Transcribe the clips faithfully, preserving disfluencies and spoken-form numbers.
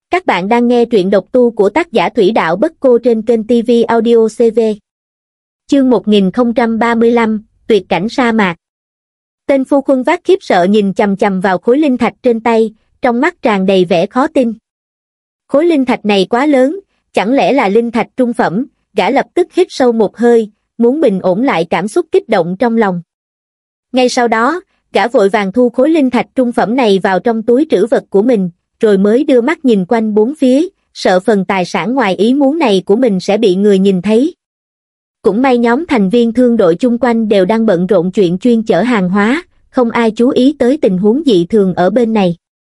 Các bạn đang nghe truyện độc tu của tác giả Thủy Đạo Bất Cô trên kênh ti vi Audio xê vê. Chương một nghìn không trăm ba mươi lăm, tuyệt cảnh sa mạc. Tên phu quân vác khiếp sợ nhìn chằm chằm vào khối linh thạch trên tay, trong mắt tràn đầy vẻ khó tin. Khối linh thạch này quá lớn, chẳng lẽ là linh thạch trung phẩm? Gã lập tức hít sâu một hơi, muốn bình ổn lại cảm xúc kích động trong lòng. Ngay sau đó, gã vội vàng thu khối linh thạch trung phẩm này vào trong túi trữ vật của mình, rồi mới đưa mắt nhìn quanh bốn phía, sợ phần tài sản ngoài ý muốn này của mình sẽ bị người nhìn thấy. Cũng may nhóm thành viên thương đội chung quanh đều đang bận rộn chuyện chuyên chở hàng hóa, không ai chú ý tới tình huống dị thường ở bên này.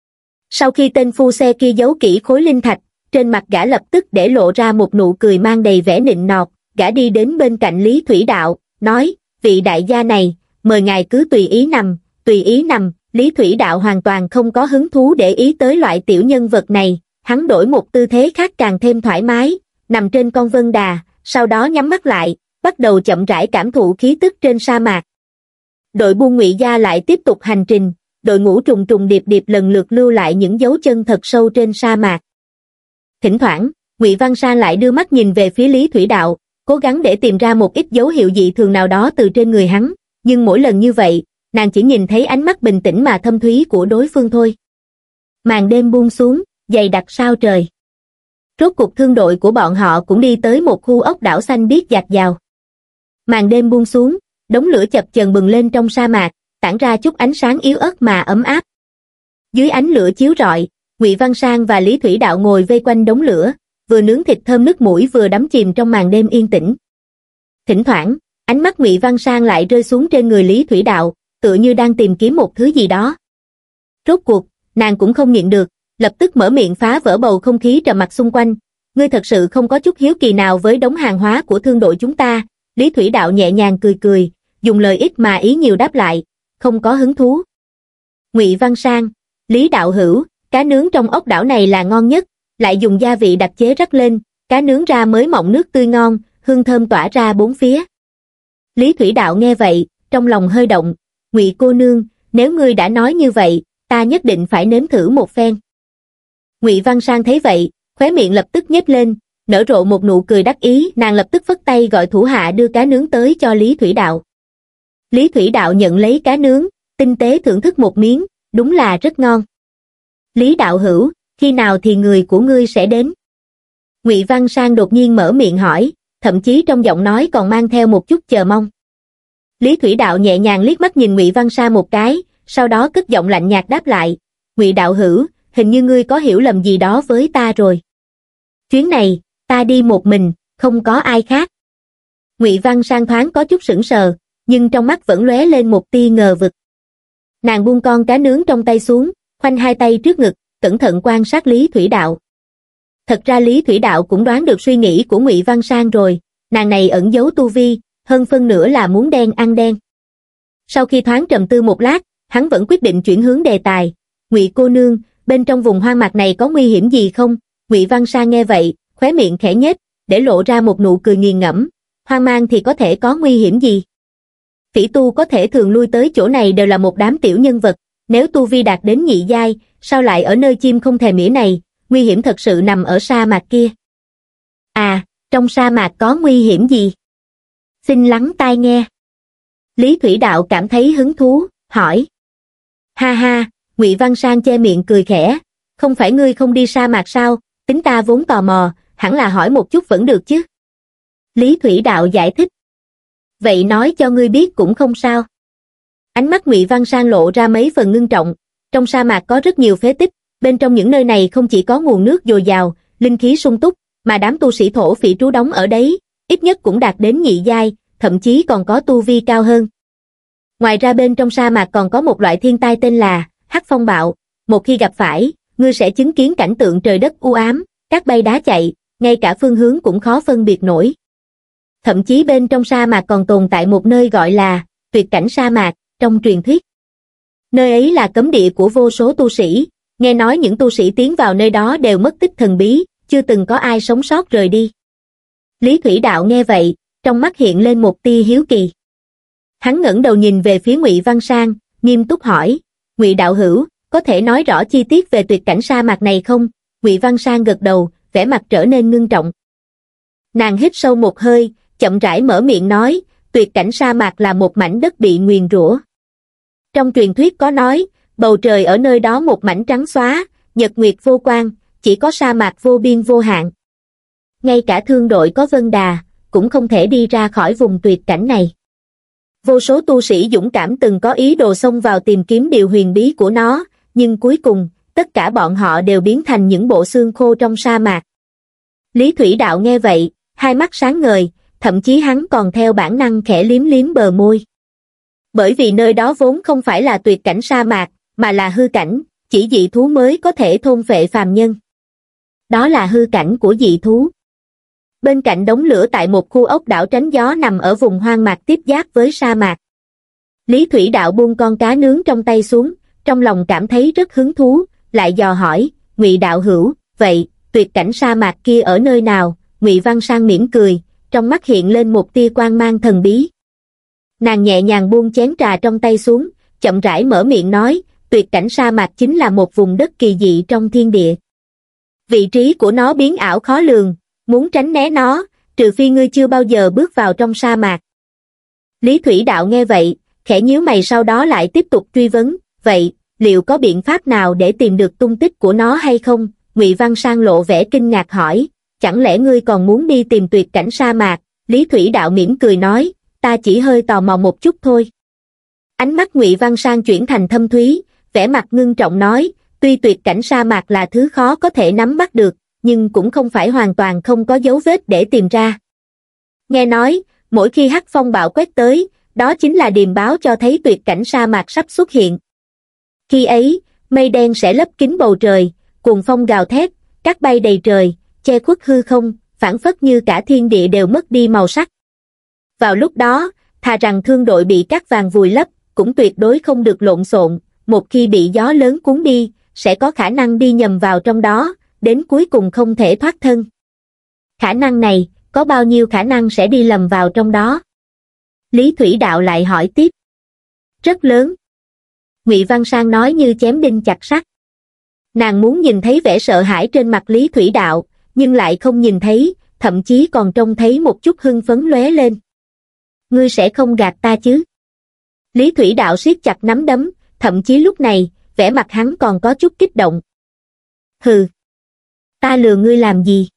Sau khi tên phu xe kia giấu kỹ khối linh thạch, trên mặt gã lập tức để lộ ra một nụ cười mang đầy vẻ nịnh nọt, gã đi đến bên cạnh Lý Thủy Đạo, nói, vị đại gia này, mời ngài cứ tùy ý nằm, tùy ý nằm. Lý Thủy Đạo hoàn toàn không có hứng thú để ý tới loại tiểu nhân vật này, hắn đổi một tư thế khác càng thêm thoải mái, nằm trên con vân đà, sau đó nhắm mắt lại, bắt đầu chậm rãi cảm thụ khí tức trên sa mạc. Đội buôn Ngụy gia lại tiếp tục hành trình, đội ngũ trùng trùng điệp điệp lần lượt lưu lại những dấu chân thật sâu trên sa mạc. Thỉnh thoảng, Ngụy Văn Sang lại đưa mắt nhìn về phía Lý Thủy Đạo, cố gắng để tìm ra một ít dấu hiệu dị thường nào đó từ trên người hắn, nhưng mỗi lần như vậy, nàng chỉ nhìn thấy ánh mắt bình tĩnh mà thâm thúy của đối phương thôi. Màn đêm buông xuống, dày đặc sao trời. Rốt cuộc thương đội của bọn họ cũng đi tới một khu ốc đảo xanh biếc dạt dào. Màn đêm buông xuống, đống lửa chập chờn bừng lên trong sa mạc, tản ra chút ánh sáng yếu ớt mà ấm áp. Dưới ánh lửa chiếu rọi, Ngụy Văn Sang và Lý Thủy Đạo ngồi vây quanh đống lửa, vừa nướng thịt thơm nức mũi vừa đắm chìm trong màn đêm yên tĩnh. Thỉnh thoảng, ánh mắt Ngụy Văn Sang lại rơi xuống trên người Lý Thủy Đạo, tựa như đang tìm kiếm một thứ gì đó. Rốt cuộc, nàng cũng không nhịn được, lập tức mở miệng phá vỡ bầu không khí trầm mặc xung quanh. Ngươi thật sự không có chút hiếu kỳ nào với đống hàng hóa của thương đội chúng ta? Lý Thủy Đạo nhẹ nhàng cười cười, dùng lời ít mà ý nhiều đáp lại, không có hứng thú. Ngụy Văn Sang, Lý Đạo Hữu, cá nướng trong ốc đảo này là ngon nhất, lại dùng gia vị đặc chế rắc lên, cá nướng ra mới mọng nước tươi ngon, hương thơm tỏa ra bốn phía. Lý Thủy Đạo nghe vậy, trong lòng hơi động. Ngụy cô nương, nếu ngươi đã nói như vậy, ta nhất định phải nếm thử một phen. Ngụy Văn Sang thấy vậy, khóe miệng lập tức nhếch lên, nở rộ một nụ cười đắc ý, nàng lập tức phất tay gọi thủ hạ đưa cá nướng tới cho Lý Thủy Đạo. Lý Thủy Đạo nhận lấy cá nướng, tinh tế thưởng thức một miếng, đúng là rất ngon. Lý Đạo Hữu, khi nào thì người của ngươi sẽ đến? Ngụy Văn Sang đột nhiên mở miệng hỏi, thậm chí trong giọng nói còn mang theo một chút chờ mong. Lý Thủy Đạo nhẹ nhàng liếc mắt nhìn Ngụy Văn Sa một cái, sau đó cất giọng lạnh nhạt đáp lại, Ngụy Đạo Hữu, hình như ngươi có hiểu lầm gì đó với ta rồi. Chuyến này, ta đi một mình, không có ai khác. Ngụy Văn Sang thoáng có chút sững sờ, nhưng trong mắt vẫn lóe lên một tia ngờ vực. Nàng buông con cá nướng trong tay xuống, khoanh hai tay trước ngực, cẩn thận quan sát Lý Thủy Đạo. Thật ra Lý Thủy Đạo cũng đoán được suy nghĩ của Ngụy Văn Sang rồi, nàng này ẩn giấu tu vi, hơn phân nửa là muốn đen ăn đen. Sau khi thoáng trầm tư một lát, hắn vẫn quyết định chuyển hướng đề tài. Ngụy cô nương, bên trong vùng hoang mạc này có nguy hiểm gì không? Ngụy Văn Sa nghe vậy, khóe miệng khẽ nhếch, để lộ ra một nụ cười nghiền ngẫm. Hoang mang thì có thể có nguy hiểm gì? Phỉ tu có thể thường lui tới chỗ này đều là một đám tiểu nhân vật, nếu tu vi đạt đến nhị giai, sao lại ở nơi chim không thèm mỉa này? Nguy hiểm thật sự nằm ở sa mạc kia. À, trong sa mạc có nguy hiểm gì? Xin lắng tai nghe. Lý Thủy Đạo cảm thấy hứng thú, hỏi. Ha ha, Ngụy Văn Sang che miệng cười khẽ, không phải ngươi không đi sa mạc sao, tính ta vốn tò mò, hẳn là hỏi một chút vẫn được chứ. Lý Thủy Đạo giải thích. Vậy nói cho ngươi biết cũng không sao. Ánh mắt Ngụy Văn Sang lộ ra mấy phần ngưng trọng, trong sa mạc có rất nhiều phế tích, bên trong những nơi này không chỉ có nguồn nước dồi dào, linh khí sung túc, mà đám tu sĩ thổ phỉ trú đóng ở đấy, ít nhất cũng đạt đến nhị giai, thậm chí còn có tu vi cao hơn. Ngoài ra bên trong sa mạc còn có một loại thiên tai tên là Hắc Phong Bạo, một khi gặp phải, ngươi sẽ chứng kiến cảnh tượng trời đất u ám, cát bay đá chạy, ngay cả phương hướng cũng khó phân biệt nổi. Thậm chí bên trong sa mạc còn tồn tại một nơi gọi là tuyệt cảnh sa mạc, trong truyền thuyết. Nơi ấy là cấm địa của vô số tu sĩ, nghe nói những tu sĩ tiến vào nơi đó đều mất tích thần bí, chưa từng có ai sống sót rời đi. Lý Thủy Đạo nghe vậy, trong mắt hiện lên một tia hiếu kỳ. Hắn ngẩng đầu nhìn về phía Ngụy Văn Sang, nghiêm túc hỏi, Ngụy Đạo Hữu, có thể nói rõ chi tiết về tuyệt cảnh sa mạc này không? Ngụy Văn Sang gật đầu, vẻ mặt trở nên ngưng trọng. Nàng hít sâu một hơi, chậm rãi mở miệng nói, tuyệt cảnh sa mạc là một mảnh đất bị nguyền rủa. Trong truyền thuyết có nói, bầu trời ở nơi đó một mảnh trắng xóa, nhật nguyệt vô quang, chỉ có sa mạc vô biên vô hạn. Ngay cả thương đội có Vân Đà, cũng không thể đi ra khỏi vùng tuyệt cảnh này. Vô số tu sĩ dũng cảm từng có ý đồ xông vào tìm kiếm điều huyền bí của nó, nhưng cuối cùng, tất cả bọn họ đều biến thành những bộ xương khô trong sa mạc. Lý Thủy Đạo nghe vậy, hai mắt sáng ngời, thậm chí hắn còn theo bản năng khẽ liếm liếm bờ môi. Bởi vì nơi đó vốn không phải là tuyệt cảnh sa mạc, mà là hư cảnh, chỉ dị thú mới có thể thôn phệ phàm nhân. Đó là hư cảnh của dị thú. Bên cạnh đống lửa tại một khu ốc đảo tránh gió nằm ở vùng hoang mạc tiếp giáp với sa mạc. Lý Thủy Đạo buông con cá nướng trong tay xuống, trong lòng cảm thấy rất hứng thú, lại dò hỏi, Ngụy đạo hữu, vậy, tuyệt cảnh sa mạc kia ở nơi nào? Ngụy Văn Sang mỉm cười, trong mắt hiện lên một tia quang mang thần bí. Nàng nhẹ nhàng buông chén trà trong tay xuống, chậm rãi mở miệng nói, tuyệt cảnh sa mạc chính là một vùng đất kỳ dị trong thiên địa. Vị trí của nó biến ảo khó lường, muốn tránh né nó, trừ phi ngươi chưa bao giờ bước vào trong sa mạc. Lý Thủy Đạo nghe vậy, khẽ nhíu mày, sau đó lại tiếp tục truy vấn, vậy, liệu có biện pháp nào để tìm được tung tích của nó hay không? Ngụy Văn Sang lộ vẻ kinh ngạc hỏi, chẳng lẽ ngươi còn muốn đi tìm tuyệt cảnh sa mạc? Lý Thủy Đạo mỉm cười nói, ta chỉ hơi tò mò một chút thôi. Ánh mắt Ngụy Văn Sang chuyển thành thâm thúy, vẻ mặt ngưng trọng nói, tuy tuyệt cảnh sa mạc là thứ khó có thể nắm bắt được, nhưng cũng không phải hoàn toàn không có dấu vết để tìm ra. Nghe nói, mỗi khi hắc phong bạo quét tới, đó chính là điềm báo cho thấy tuyệt cảnh sa mạc sắp xuất hiện. Khi ấy, mây đen sẽ lấp kín bầu trời, cuồng phong gào thét, cát bay đầy trời, che khuất hư không, phảng phất như cả thiên địa đều mất đi màu sắc. Vào lúc đó, thà rằng thương đội bị cát vàng vùi lấp, cũng tuyệt đối không được lộn xộn, một khi bị gió lớn cuốn đi, sẽ có khả năng đi nhầm vào trong đó, đến cuối cùng không thể thoát thân. Khả năng này, có bao nhiêu khả năng sẽ đi lầm vào trong đó? Lý Thủy Đạo lại hỏi tiếp. Rất lớn. Ngụy Văn Sang nói như chém đinh chặt sắt. Nàng muốn nhìn thấy vẻ sợ hãi trên mặt Lý Thủy Đạo, nhưng lại không nhìn thấy, thậm chí còn trông thấy một chút hưng phấn lóe lên. Ngươi sẽ không gạt ta chứ? Lý Thủy Đạo siết chặt nắm đấm, thậm chí lúc này, vẻ mặt hắn còn có chút kích động. Hừ. Ta lừa ngươi làm gì?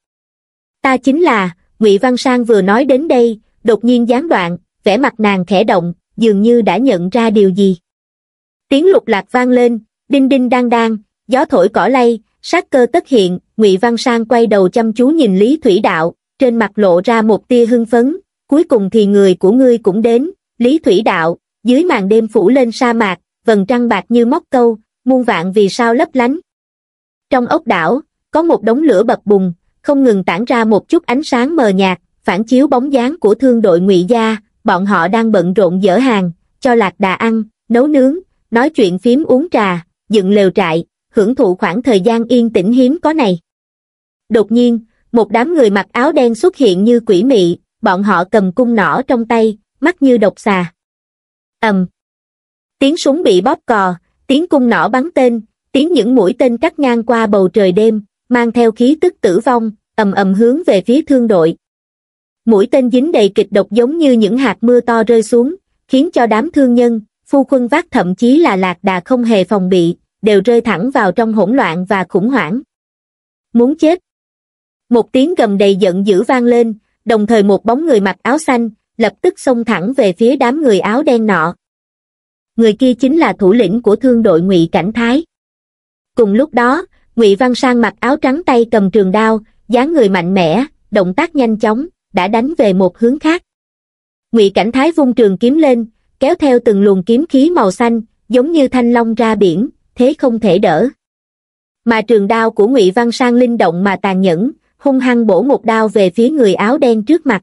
Ta chính là, Ngụy Văn Sang vừa nói đến đây, đột nhiên gián đoạn, vẻ mặt nàng khẽ động, dường như đã nhận ra điều gì. Tiếng lục lạc vang lên, đinh đinh đang đang, gió thổi cỏ lay, sát cơ tất hiện. Ngụy Văn Sang quay đầu chăm chú nhìn Lý Thủy Đạo, trên mặt lộ ra một tia hưng phấn, cuối cùng thì người của ngươi cũng đến. Lý Thủy Đạo, dưới màn đêm phủ lên sa mạc, vầng trăng bạc như móc câu, muôn vạn vì sao lấp lánh. Trong ốc đảo, có một đống lửa bập bùng, không ngừng tản ra một chút ánh sáng mờ nhạt, phản chiếu bóng dáng của thương đội Ngụy gia. Bọn họ đang bận rộn dỡ hàng, cho lạc đà ăn, nấu nướng, nói chuyện phím, uống trà, dựng lều trại, hưởng thụ khoảng thời gian yên tĩnh hiếm có này. Đột nhiên, một đám người mặc áo đen xuất hiện như quỷ mị, bọn họ cầm cung nỏ trong tay, mắt như độc xà. Ầm. Tiếng súng bị bóp cò, tiếng cung nỏ bắn tên, tiếng những mũi tên cắt ngang qua bầu trời đêm, mang theo khí tức tử vong, ầm ầm hướng về phía thương đội. Mũi tên dính đầy kịch độc giống như những hạt mưa to rơi xuống, khiến cho đám thương nhân, phu khuân vác thậm chí là lạc đà không hề phòng bị, đều rơi thẳng vào trong hỗn loạn và khủng hoảng. Muốn chết. Một tiếng gầm đầy giận dữ vang lên, đồng thời một bóng người mặc áo xanh, lập tức xông thẳng về phía đám người áo đen nọ. Người kia chính là thủ lĩnh của thương đội Ngụy Cảnh Thái. Cùng lúc đó, Ngụy Văn Sang mặc áo trắng, tay cầm trường đao, dáng người mạnh mẽ, động tác nhanh chóng, đã đánh về một hướng khác. Ngụy Cảnh Thái vung trường kiếm lên, kéo theo từng luồng kiếm khí màu xanh, giống như thanh long ra biển, thế không thể đỡ. Mà trường đao của Ngụy Văn Sang linh động mà tàn nhẫn, hung hăng bổ một đao về phía người áo đen trước mặt.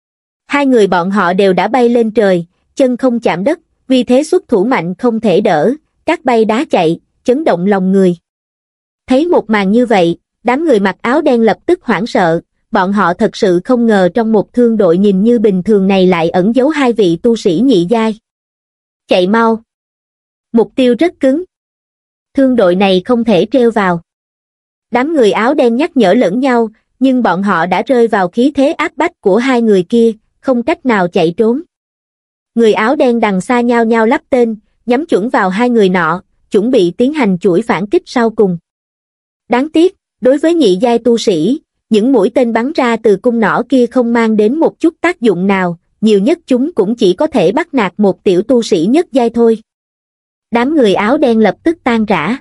Hai người bọn họ đều đã bay lên trời, chân không chạm đất, vì thế xuất thủ mạnh không thể đỡ, cát bay đá chạy, chấn động lòng người. Thấy một màn như vậy, đám người mặc áo đen lập tức hoảng sợ, bọn họ thật sự không ngờ trong một thương đội nhìn như bình thường này lại ẩn giấu hai vị tu sĩ nhị giai. Chạy mau! Mục tiêu rất cứng. Thương đội này không thể treo vào. Đám người áo đen nhắc nhở lẫn nhau, nhưng bọn họ đã rơi vào khí thế áp bách của hai người kia, không cách nào chạy trốn. Người áo đen đằng xa nhao nhao lắp tên, nhắm chuẩn vào hai người nọ, chuẩn bị tiến hành chuỗi phản kích sau cùng. Đáng tiếc, đối với nhị giai tu sĩ, những mũi tên bắn ra từ cung nỏ kia không mang đến một chút tác dụng nào, nhiều nhất chúng cũng chỉ có thể bắt nạt một tiểu tu sĩ nhất giai thôi. Đám người áo đen lập tức tan rã.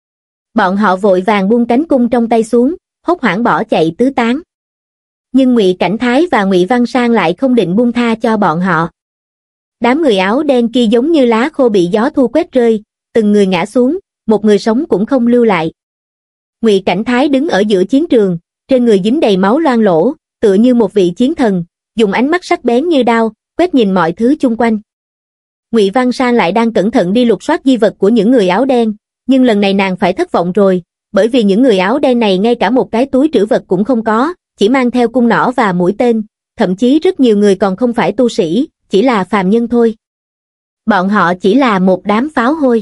Bọn họ vội vàng buông cánh cung trong tay xuống, hốt hoảng bỏ chạy tứ tán. Nhưng Ngụy Cảnh Thái và Ngụy Văn Sang lại không định buông tha cho bọn họ. Đám người áo đen kia giống như lá khô bị gió thu quét rơi, từng người ngã xuống, một người sống cũng không lưu lại. Ngụy Cảnh Thái đứng ở giữa chiến trường, trên người dính đầy máu loang lỗ, tựa như một vị chiến thần, dùng ánh mắt sắc bén như đao, quét nhìn mọi thứ chung quanh. Ngụy Văn Sang lại đang cẩn thận đi lục soát di vật của những người áo đen, nhưng lần này nàng phải thất vọng rồi, bởi vì những người áo đen này ngay cả một cái túi trữ vật cũng không có, chỉ mang theo cung nỏ và mũi tên, thậm chí rất nhiều người còn không phải tu sĩ, chỉ là phàm nhân thôi. Bọn họ chỉ là một đám pháo hôi.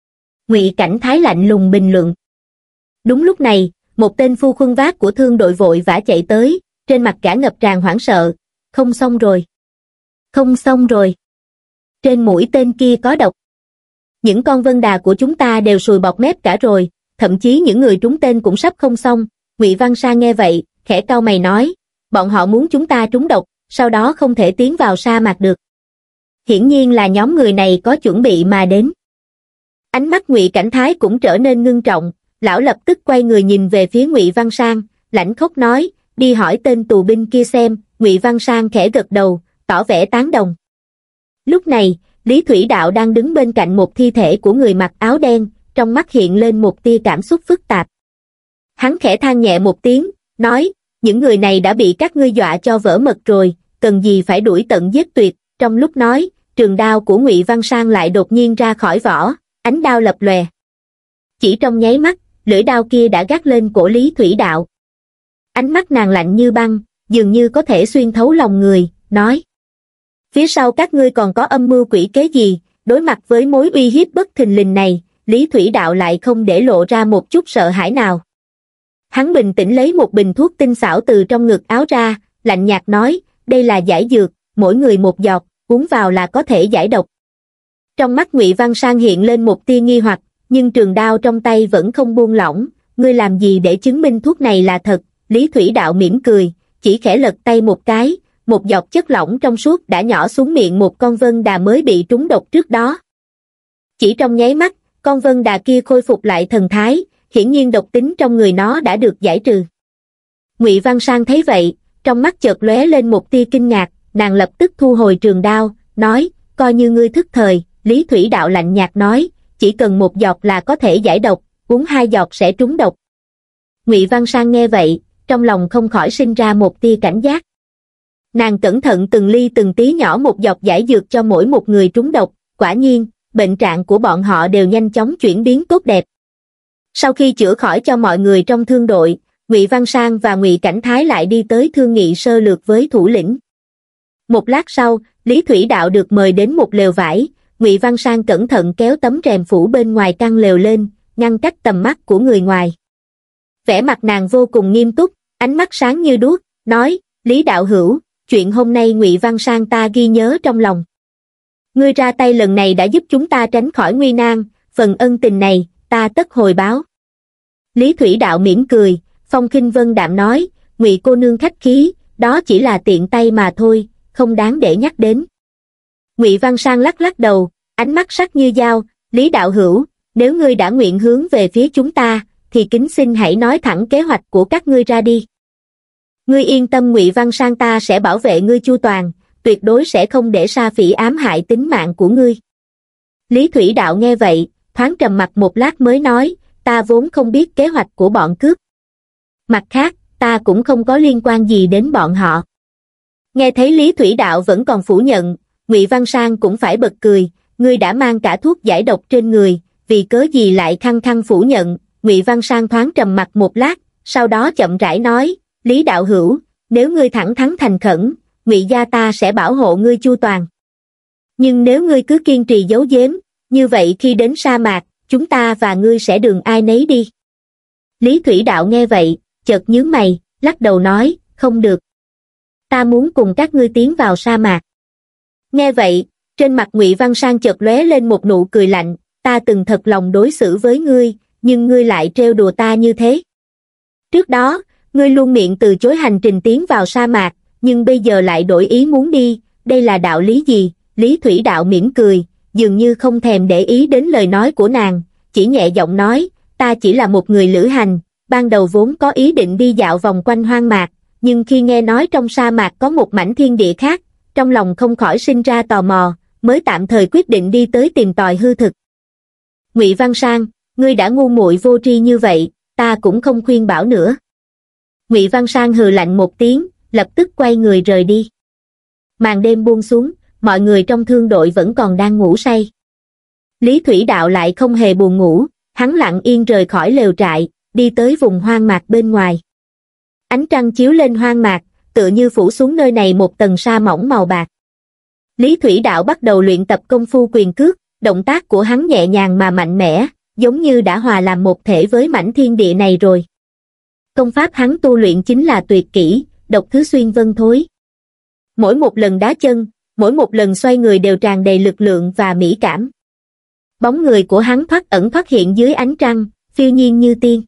Ngụy Cảnh Thái lạnh lùng bình luận. Đúng lúc này, một tên phu khuân vác của thương đội vội vã chạy tới, trên mặt gã ngập tràn hoảng sợ. Không xong rồi. Không xong rồi. Trên mũi tên kia có độc. Những con vân đà của chúng ta đều sùi bọt mép cả rồi, thậm chí những người trúng tên cũng sắp không xong. Ngụy Văn Sa nghe vậy, khẽ cau mày nói, bọn họ muốn chúng ta trúng độc, sau đó không thể tiến vào sa mạc được. Hiển nhiên là nhóm người này có chuẩn bị mà đến. Ánh mắt Ngụy Cảnh Thái cũng trở nên ngưng trọng, lão lập tức quay người nhìn về phía Ngụy Văn Sang, lãnh khốc nói, đi hỏi tên tù binh kia xem. Ngụy Văn Sang khẽ gật đầu, tỏ vẻ tán đồng. Lúc này, Lý Thủy Đạo đang đứng bên cạnh một thi thể của người mặc áo đen, trong mắt hiện lên một tia cảm xúc phức tạp. Hắn khẽ than nhẹ một tiếng, nói, những người này đã bị các ngươi dọa cho vỡ mật rồi, cần gì phải đuổi tận giết tuyệt. Trong lúc nói, trường đao của Ngụy Văn Sang lại đột nhiên ra khỏi vỏ, ánh đao lập lòe. Chỉ trong nháy mắt, lưỡi đao kia đã gác lên cổ Lý Thủy Đạo. Ánh mắt nàng lạnh như băng, dường như có thể xuyên thấu lòng người, nói. Phía sau các ngươi còn có âm mưu quỷ kế gì? Đối mặt với mối uy hiếp bất thình lình này, Lý Thủy Đạo lại không để lộ ra một chút sợ hãi nào. Hắn bình tĩnh lấy một bình thuốc tinh xảo từ trong ngực áo ra, lạnh nhạt nói, đây là giải dược, mỗi người một giọt, uống vào là có thể giải độc. Trong mắt Ngụy Văn Sang hiện lên một tia nghi hoặc, nhưng trường đao trong tay vẫn không buông lỏng. Ngươi làm gì để chứng minh thuốc này là thật? Lý Thủy Đạo mỉm cười, chỉ khẽ lật tay một cái, một giọt chất lỏng trong suốt đã nhỏ xuống miệng một con vân đà mới bị trúng độc trước đó. Chỉ trong nháy mắt, con vân đà kia khôi phục lại thần thái, hiển nhiên độc tính trong người nó đã được giải trừ. Ngụy Văn Sang thấy vậy, trong mắt chợt lóe lên một tia kinh ngạc, nàng lập tức thu hồi trường đao, nói, coi như ngươi thức thời. Lý Thủy Đạo lạnh nhạt nói, chỉ cần một giọt là có thể giải độc, uống hai giọt sẽ trúng độc. Ngụy Văn Sang nghe vậy, trong lòng không khỏi sinh ra một tia cảnh giác. Nàng cẩn thận từng ly từng tí nhỏ một giọt giải dược cho mỗi một người trúng độc, quả nhiên, bệnh trạng của bọn họ đều nhanh chóng chuyển biến tốt đẹp. Sau khi chữa khỏi cho mọi người trong thương đội, Ngụy Văn Sang và Ngụy Cảnh Thái lại đi tới thương nghị sơ lược với thủ lĩnh. Một lát sau, Lý Thủy Đạo được mời đến một lều vải, Ngụy Văn Sang cẩn thận kéo tấm rèm phủ bên ngoài căn lều lên, ngăn cách tầm mắt của người ngoài. Vẻ mặt nàng vô cùng nghiêm túc, ánh mắt sáng như đuốc, nói, Lý đạo hữu, chuyện hôm nay Ngụy Văn Sang ta ghi nhớ trong lòng. Ngươi ra tay lần này đã giúp chúng ta tránh khỏi nguy nan, phần ân tình này, ta tất hồi báo. Lý Thủy Đạo mỉm cười, phong khinh vân đạm nói, Ngụy cô nương khách khí, đó chỉ là tiện tay mà thôi, không đáng để nhắc đến. Ngụy Văn Sang lắc lắc đầu, ánh mắt sắc như dao, Lý đạo hữu, nếu ngươi đã nguyện hướng về phía chúng ta, thì kính xin hãy nói thẳng kế hoạch của các ngươi ra đi. Ngươi yên tâm, Ngụy Văn Sang ta sẽ bảo vệ ngươi chu toàn, tuyệt đối sẽ không để Sa Phỉ ám hại tính mạng của ngươi. Lý Thủy Đạo nghe vậy, thoáng trầm mặt một lát mới nói, ta vốn không biết kế hoạch của bọn cướp. Mặt khác, ta cũng không có liên quan gì đến bọn họ. Nghe thấy Lý Thủy Đạo vẫn còn phủ nhận, Ngụy Văn Sang cũng phải bật cười, ngươi đã mang cả thuốc giải độc trên người, vì cớ gì lại khăng khăng phủ nhận? Ngụy Văn Sang thoáng trầm mặt một lát, sau đó chậm rãi nói, Lý đạo hữu, nếu ngươi thẳng thắn thành khẩn, Ngụy gia ta sẽ bảo hộ ngươi chu toàn. Nhưng nếu ngươi cứ kiên trì giấu giếm, như vậy khi đến sa mạc, chúng ta và ngươi sẽ đường ai nấy đi. Lý Thủy Đạo nghe vậy, chợt nhướng mày, lắc đầu nói, không được. Ta muốn cùng các ngươi tiến vào sa mạc. Nghe vậy, trên mặt Ngụy Văn Sang chợt lóe lên một nụ cười lạnh, ta từng thật lòng đối xử với ngươi, nhưng ngươi lại trêu đùa ta như thế. Trước đó, ngươi luôn miệng từ chối hành trình tiến vào sa mạc, nhưng bây giờ lại đổi ý muốn đi, đây là đạo lý gì? Lý Thủy Đạo mỉm cười, dường như không thèm để ý đến lời nói của nàng, chỉ nhẹ giọng nói, ta chỉ là một người lữ hành, ban đầu vốn có ý định đi dạo vòng quanh hoang mạc, nhưng khi nghe nói trong sa mạc có một mảnh thiên địa khác, trong lòng không khỏi sinh ra tò mò, mới tạm thời quyết định đi tới tìm tòi hư thực. Ngụy Văn Sang, ngươi đã ngu muội vô tri như vậy, ta cũng không khuyên bảo nữa. Ngụy Văn Sang hừ lạnh một tiếng, lập tức quay người rời đi. Màn đêm buông xuống, mọi người trong thương đội vẫn còn đang ngủ say. Lý Thủy Đạo lại không hề buồn ngủ, hắn lặng yên rời khỏi lều trại, đi tới vùng hoang mạc bên ngoài. Ánh trăng chiếu lên hoang mạc, tựa như phủ xuống nơi này một tầng sa mỏng màu bạc. Lý Thủy Đạo bắt đầu luyện tập công phu quyền cước, động tác của hắn nhẹ nhàng mà mạnh mẽ, giống như đã hòa làm một thể với mảnh thiên địa này rồi. Công pháp hắn tu luyện chính là tuyệt kỹ, độc thứ xuyên vân thối. Mỗi một lần đá chân, mỗi một lần xoay người đều tràn đầy lực lượng và mỹ cảm. Bóng người của hắn thoát ẩn thoát hiện dưới ánh trăng, phiêu nhiên như tiên.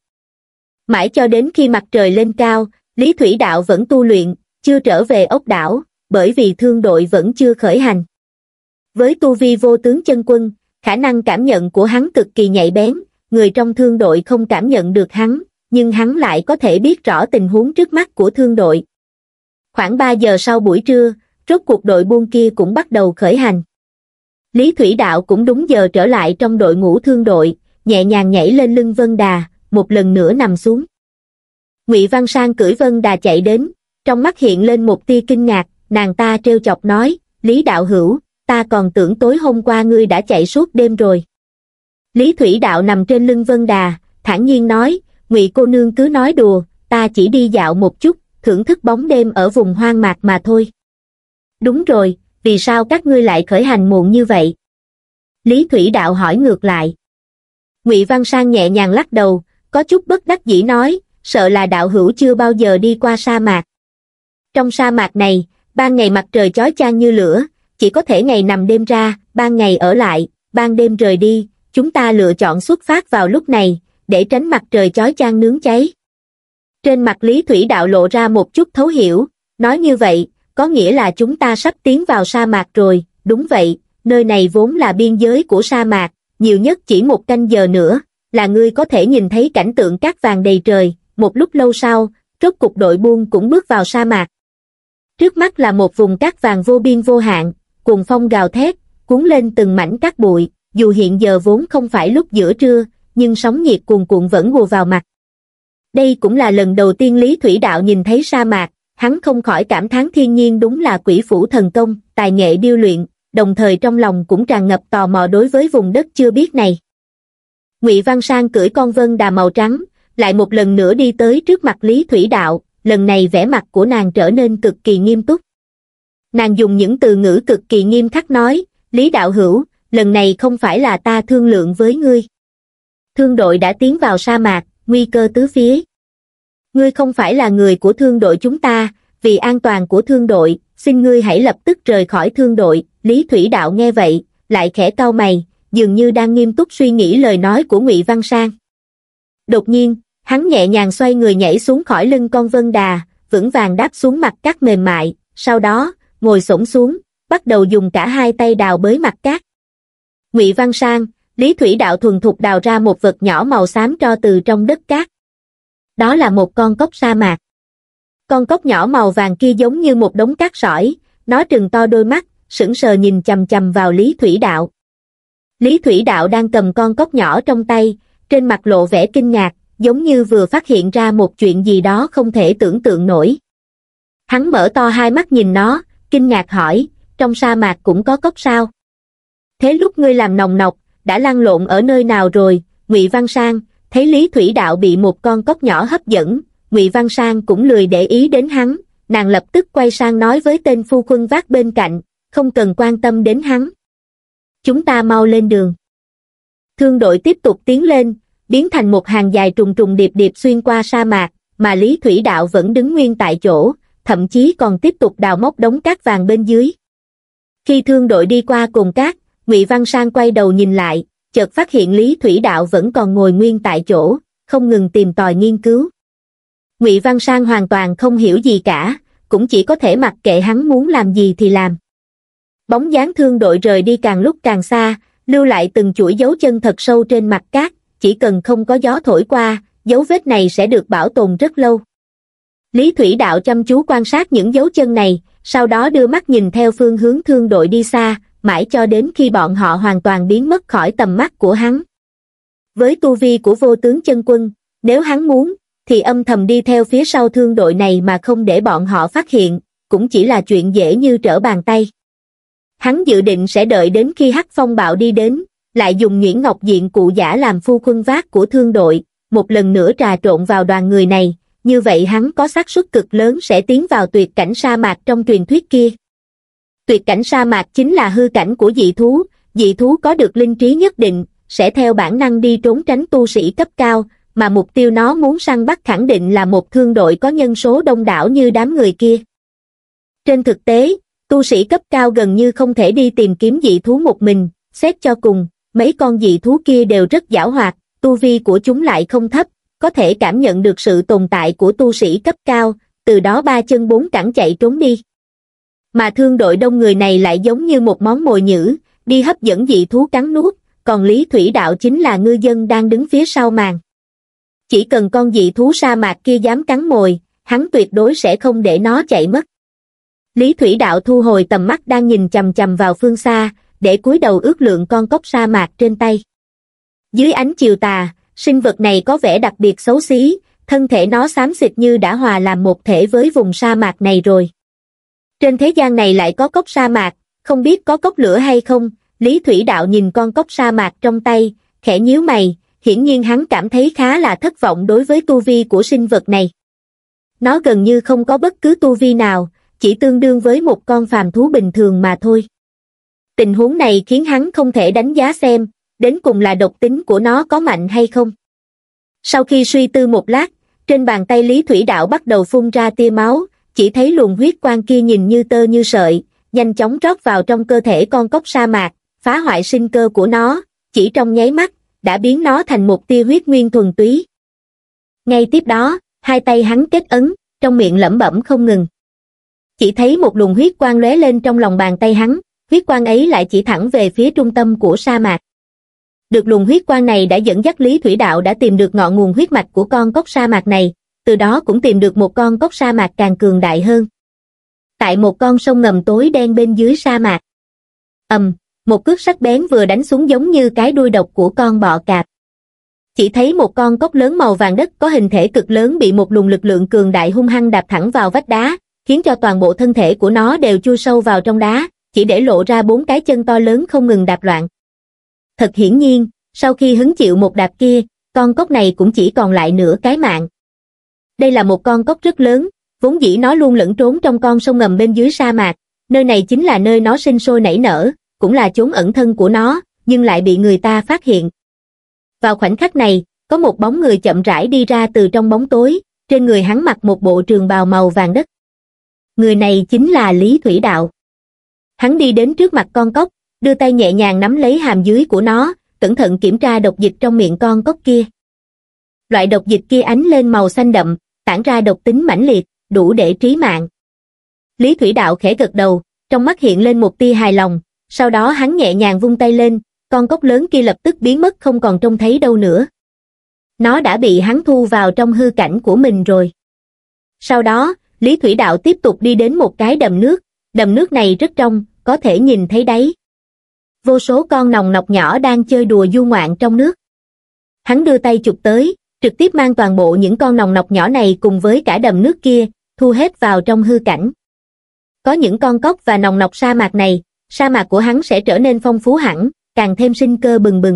Mãi cho đến khi mặt trời lên cao, Lý Thủy Đạo vẫn tu luyện, chưa trở về ốc đảo, bởi vì thương đội vẫn chưa khởi hành. Với tu vi vô tướng chân quân, khả năng cảm nhận của hắn cực kỳ nhạy bén, người trong thương đội không cảm nhận được hắn, nhưng hắn lại có thể biết rõ tình huống trước mắt của thương đội. Khoảng ba giờ sau buổi trưa, rốt cuộc đội buôn kia cũng bắt đầu khởi hành. Lý Thủy Đạo cũng đúng giờ trở lại trong đội ngũ thương đội, nhẹ nhàng nhảy lên lưng Vân Đà, một lần nữa nằm xuống. Ngụy Văn Sang cưỡi Vân Đà chạy đến, trong mắt hiện lên một tia kinh ngạc, nàng ta trêu chọc nói, Lý đạo hữu, ta còn tưởng tối hôm qua ngươi đã chạy suốt đêm rồi. Lý Thủy Đạo nằm trên lưng Vân Đà, thản nhiên nói, Ngụy cô nương cứ nói đùa, ta chỉ đi dạo một chút, thưởng thức bóng đêm ở vùng hoang mạc mà thôi. Đúng rồi, vì sao các ngươi lại khởi hành muộn như vậy? Lý Thủy Đạo hỏi ngược lại. Ngụy Văn Sang nhẹ nhàng lắc đầu, có chút bất đắc dĩ nói, sợ là đạo hữu chưa bao giờ đi qua sa mạc. Trong sa mạc này, ban ngày mặt trời chói chang như lửa, chỉ có thể ngày nằm đêm ra, ban ngày ở lại, ban đêm rời đi, chúng ta lựa chọn xuất phát vào lúc này, để tránh mặt trời chói chang nướng cháy. Trên mặt Lý Thủy Đạo lộ ra một chút thấu hiểu, nói như vậy, có nghĩa là chúng ta sắp tiến vào sa mạc rồi, đúng vậy, nơi này vốn là biên giới của sa mạc, nhiều nhất chỉ một canh giờ nữa, là ngươi có thể nhìn thấy cảnh tượng cát vàng đầy trời, một lúc lâu sau, rốt cục đội buôn cũng bước vào sa mạc. Trước mắt là một vùng cát vàng vô biên vô hạn, cuồng phong gào thét, cuốn lên từng mảnh cát bụi, dù hiện giờ vốn không phải lúc giữa trưa, nhưng sóng nhiệt cuồn cuộn vẫn ùa vào mặt. Đây cũng là lần đầu tiên Lý Thủy Đạo nhìn thấy sa mạc, hắn không khỏi cảm thán thiên nhiên đúng là quỷ phủ thần công, tài nghệ điêu luyện, đồng thời trong lòng cũng tràn ngập tò mò đối với vùng đất chưa biết này. Ngụy Văn Sang cưỡi con Vân Đà màu trắng, lại một lần nữa đi tới trước mặt Lý Thủy Đạo, lần này vẻ mặt của nàng trở nên cực kỳ nghiêm túc. Nàng dùng những từ ngữ cực kỳ nghiêm khắc nói, Lý đạo hữu, lần này không phải là ta thương lượng với ngươi. Thương đội đã tiến vào sa mạc, nguy cơ tứ phía. Ngươi không phải là người của thương đội chúng ta, vì an toàn của thương đội, xin ngươi hãy lập tức rời khỏi thương đội. Lý Thủy Đạo nghe vậy, lại khẽ cau mày, dường như đang nghiêm túc suy nghĩ lời nói của Ngụy Văn Sang. Đột nhiên, hắn nhẹ nhàng xoay người nhảy xuống khỏi lưng con Vân Đà, vững vàng đáp xuống mặt cát mềm mại, sau đó, ngồi xổm xuống, bắt đầu dùng cả hai tay đào bới mặt cát. Ngụy Văn Sang, Lý Thủy Đạo thuần thục đào ra một vật nhỏ màu xám tro từ trong đất cát. Đó là một con cóc sa mạc. Con cóc nhỏ màu vàng kia giống như một đống cát sỏi, nó trừng to đôi mắt, sững sờ nhìn chằm chằm vào Lý Thủy Đạo. Lý Thủy Đạo đang cầm con cóc nhỏ trong tay, trên mặt lộ vẻ kinh ngạc, giống như vừa phát hiện ra một chuyện gì đó không thể tưởng tượng nổi. Hắn mở to hai mắt nhìn nó, kinh ngạc hỏi, trong sa mạc cũng có cóc sao? Thế lúc ngươi làm nòng nọc, đã lăn lộn ở nơi nào rồi? Ngụy Văn Sang, thấy Lý Thủy Đạo bị một con cóc nhỏ hấp dẫn, Ngụy Văn Sang cũng lười để ý đến hắn, nàng lập tức quay sang nói với tên phu quân vác bên cạnh, không cần quan tâm đến hắn. Chúng ta mau lên đường. Thương đội tiếp tục tiến lên, biến thành một hàng dài trùng trùng điệp điệp xuyên qua sa mạc, mà Lý Thủy Đạo vẫn đứng nguyên tại chỗ, thậm chí còn tiếp tục đào móc đống cát vàng bên dưới. Khi thương đội đi qua cồn cát, Ngụy Văn Sang quay đầu nhìn lại, chợt phát hiện Lý Thủy Đạo vẫn còn ngồi nguyên tại chỗ, không ngừng tìm tòi nghiên cứu. Ngụy Văn Sang hoàn toàn không hiểu gì cả, cũng chỉ có thể mặc kệ hắn muốn làm gì thì làm. Bóng dáng thương đội rời đi càng lúc càng xa, lưu lại từng chuỗi dấu chân thật sâu trên mặt cát, chỉ cần không có gió thổi qua, dấu vết này sẽ được bảo tồn rất lâu. Lý Thủy Đạo chăm chú quan sát những dấu chân này, sau đó đưa mắt nhìn theo phương hướng thương đội đi xa, mãi cho đến khi bọn họ hoàn toàn biến mất khỏi tầm mắt của hắn. Với tu vi của vô tướng chân quân, nếu hắn muốn, thì âm thầm đi theo phía sau thương đội này mà không để bọn họ phát hiện, cũng chỉ là chuyện dễ như trở bàn tay. Hắn dự định sẽ đợi đến khi Hắc Phong Bạo đi đến, lại dùng nhuyễn ngọc diện cụ giả làm phu khuân vác của thương đội, một lần nữa trà trộn vào đoàn người này, như vậy hắn có xác suất cực lớn sẽ tiến vào tuyệt cảnh sa mạc trong truyền thuyết kia. Tuyệt cảnh sa mạc chính là hư cảnh của dị thú, dị thú có được linh trí nhất định, sẽ theo bản năng đi trốn tránh tu sĩ cấp cao, mà mục tiêu nó muốn săn bắt khẳng định là một thương đội có nhân số đông đảo như đám người kia. Trên thực tế, tu sĩ cấp cao gần như không thể đi tìm kiếm dị thú một mình, xét cho cùng, mấy con dị thú kia đều rất giảo hoạt, tu vi của chúng lại không thấp, có thể cảm nhận được sự tồn tại của tu sĩ cấp cao, từ đó ba chân bốn cẳng chạy trốn đi. Mà thương đội đông người này lại giống như một món mồi nhữ, đi hấp dẫn dị thú cắn nuốt, còn Lý Thủy Đạo chính là ngư dân đang đứng phía sau màn. Chỉ cần con dị thú sa mạc kia dám cắn mồi, hắn tuyệt đối sẽ không để nó chạy mất. Lý Thủy Đạo thu hồi tầm mắt đang nhìn chằm chằm vào phương xa, để cúi đầu ước lượng con cóc sa mạc trên tay. Dưới ánh chiều tà, sinh vật này có vẻ đặc biệt xấu xí, thân thể nó xám xịt như đã hòa làm một thể với vùng sa mạc này rồi. Trên thế gian này lại có cóc sa mạc, không biết có cóc lửa hay không. Lý Thủy Đạo nhìn con cóc sa mạc trong tay, khẽ nhíu mày, hiển nhiên hắn cảm thấy khá là thất vọng đối với tu vi của sinh vật này. Nó gần như không có bất cứ tu vi nào, chỉ tương đương với một con phàm thú bình thường mà thôi. Tình huống này khiến hắn không thể đánh giá xem, đến cùng là độc tính của nó có mạnh hay không. Sau khi suy tư một lát, trên bàn tay Lý Thủy Đạo bắt đầu phun ra tia máu, chỉ thấy luồng huyết quang kia nhìn như tơ như sợi, nhanh chóng rót vào trong cơ thể con cóc sa mạc, phá hoại sinh cơ của nó, chỉ trong nháy mắt, đã biến nó thành một tia huyết nguyên thuần túy. Ngay tiếp đó, hai tay hắn kết ấn, trong miệng lẩm bẩm không ngừng. Chỉ thấy một luồng huyết quang lóe lên trong lòng bàn tay hắn, huyết quang ấy lại chỉ thẳng về phía trung tâm của sa mạc. Được luồng huyết quang này đã dẫn dắt Lý Thủy Đạo đã tìm được ngọn nguồn huyết mạch của con cóc sa mạc này, từ đó cũng tìm được một con cóc sa mạc càng cường đại hơn. Tại một con sông ngầm tối đen bên dưới sa mạc. Ầm, um, một cước sắc bén vừa đánh xuống giống như cái đuôi độc của con bọ cạp. Chỉ thấy một con cóc lớn màu vàng đất có hình thể cực lớn bị một luồng lực lượng cường đại hung hăng đạp thẳng vào vách đá, khiến cho toàn bộ thân thể của nó đều chui sâu vào trong đá, chỉ để lộ ra bốn cái chân to lớn không ngừng đạp loạn. Thật hiển nhiên, sau khi hứng chịu một đạp kia, con cóc này cũng chỉ còn lại nửa cái mạng. Đây là một con cóc rất lớn, vốn dĩ nó luôn lẫn trốn trong con sông ngầm bên dưới sa mạc, nơi này chính là nơi nó sinh sôi nảy nở, cũng là chốn ẩn thân của nó, nhưng lại bị người ta phát hiện. Vào khoảnh khắc này, có một bóng người chậm rãi đi ra từ trong bóng tối, trên người hắn mặc một bộ trường bào màu vàng đất. Người này chính là Lý Thủy Đạo. Hắn đi đến trước mặt con cóc, đưa tay nhẹ nhàng nắm lấy hàm dưới của nó, cẩn thận kiểm tra độc dịch trong miệng con cóc kia. Loại độc dịch kia ánh lên màu xanh đậm, tản ra độc tính mãnh liệt, đủ để trí mạng. Lý Thủy Đạo khẽ gật đầu, trong mắt hiện lên một tia hài lòng, sau đó hắn nhẹ nhàng vung tay lên, con cóc lớn kia lập tức biến mất không còn trông thấy đâu nữa. Nó đã bị hắn thu vào trong hư cảnh của mình rồi. Sau đó, Lý Thủy Đạo tiếp tục đi đến một cái đầm nước, đầm nước này rất trong, có thể nhìn thấy đáy. Vô số con nòng nọc nhỏ đang chơi đùa du ngoạn trong nước. Hắn đưa tay chụp tới, trực tiếp mang toàn bộ những con nòng nọc nhỏ này cùng với cả đầm nước kia, thu hết vào trong hư cảnh. Có những con cóc và nòng nọc sa mạc này, sa mạc của hắn sẽ trở nên phong phú hẳn, càng thêm sinh cơ bừng bừng.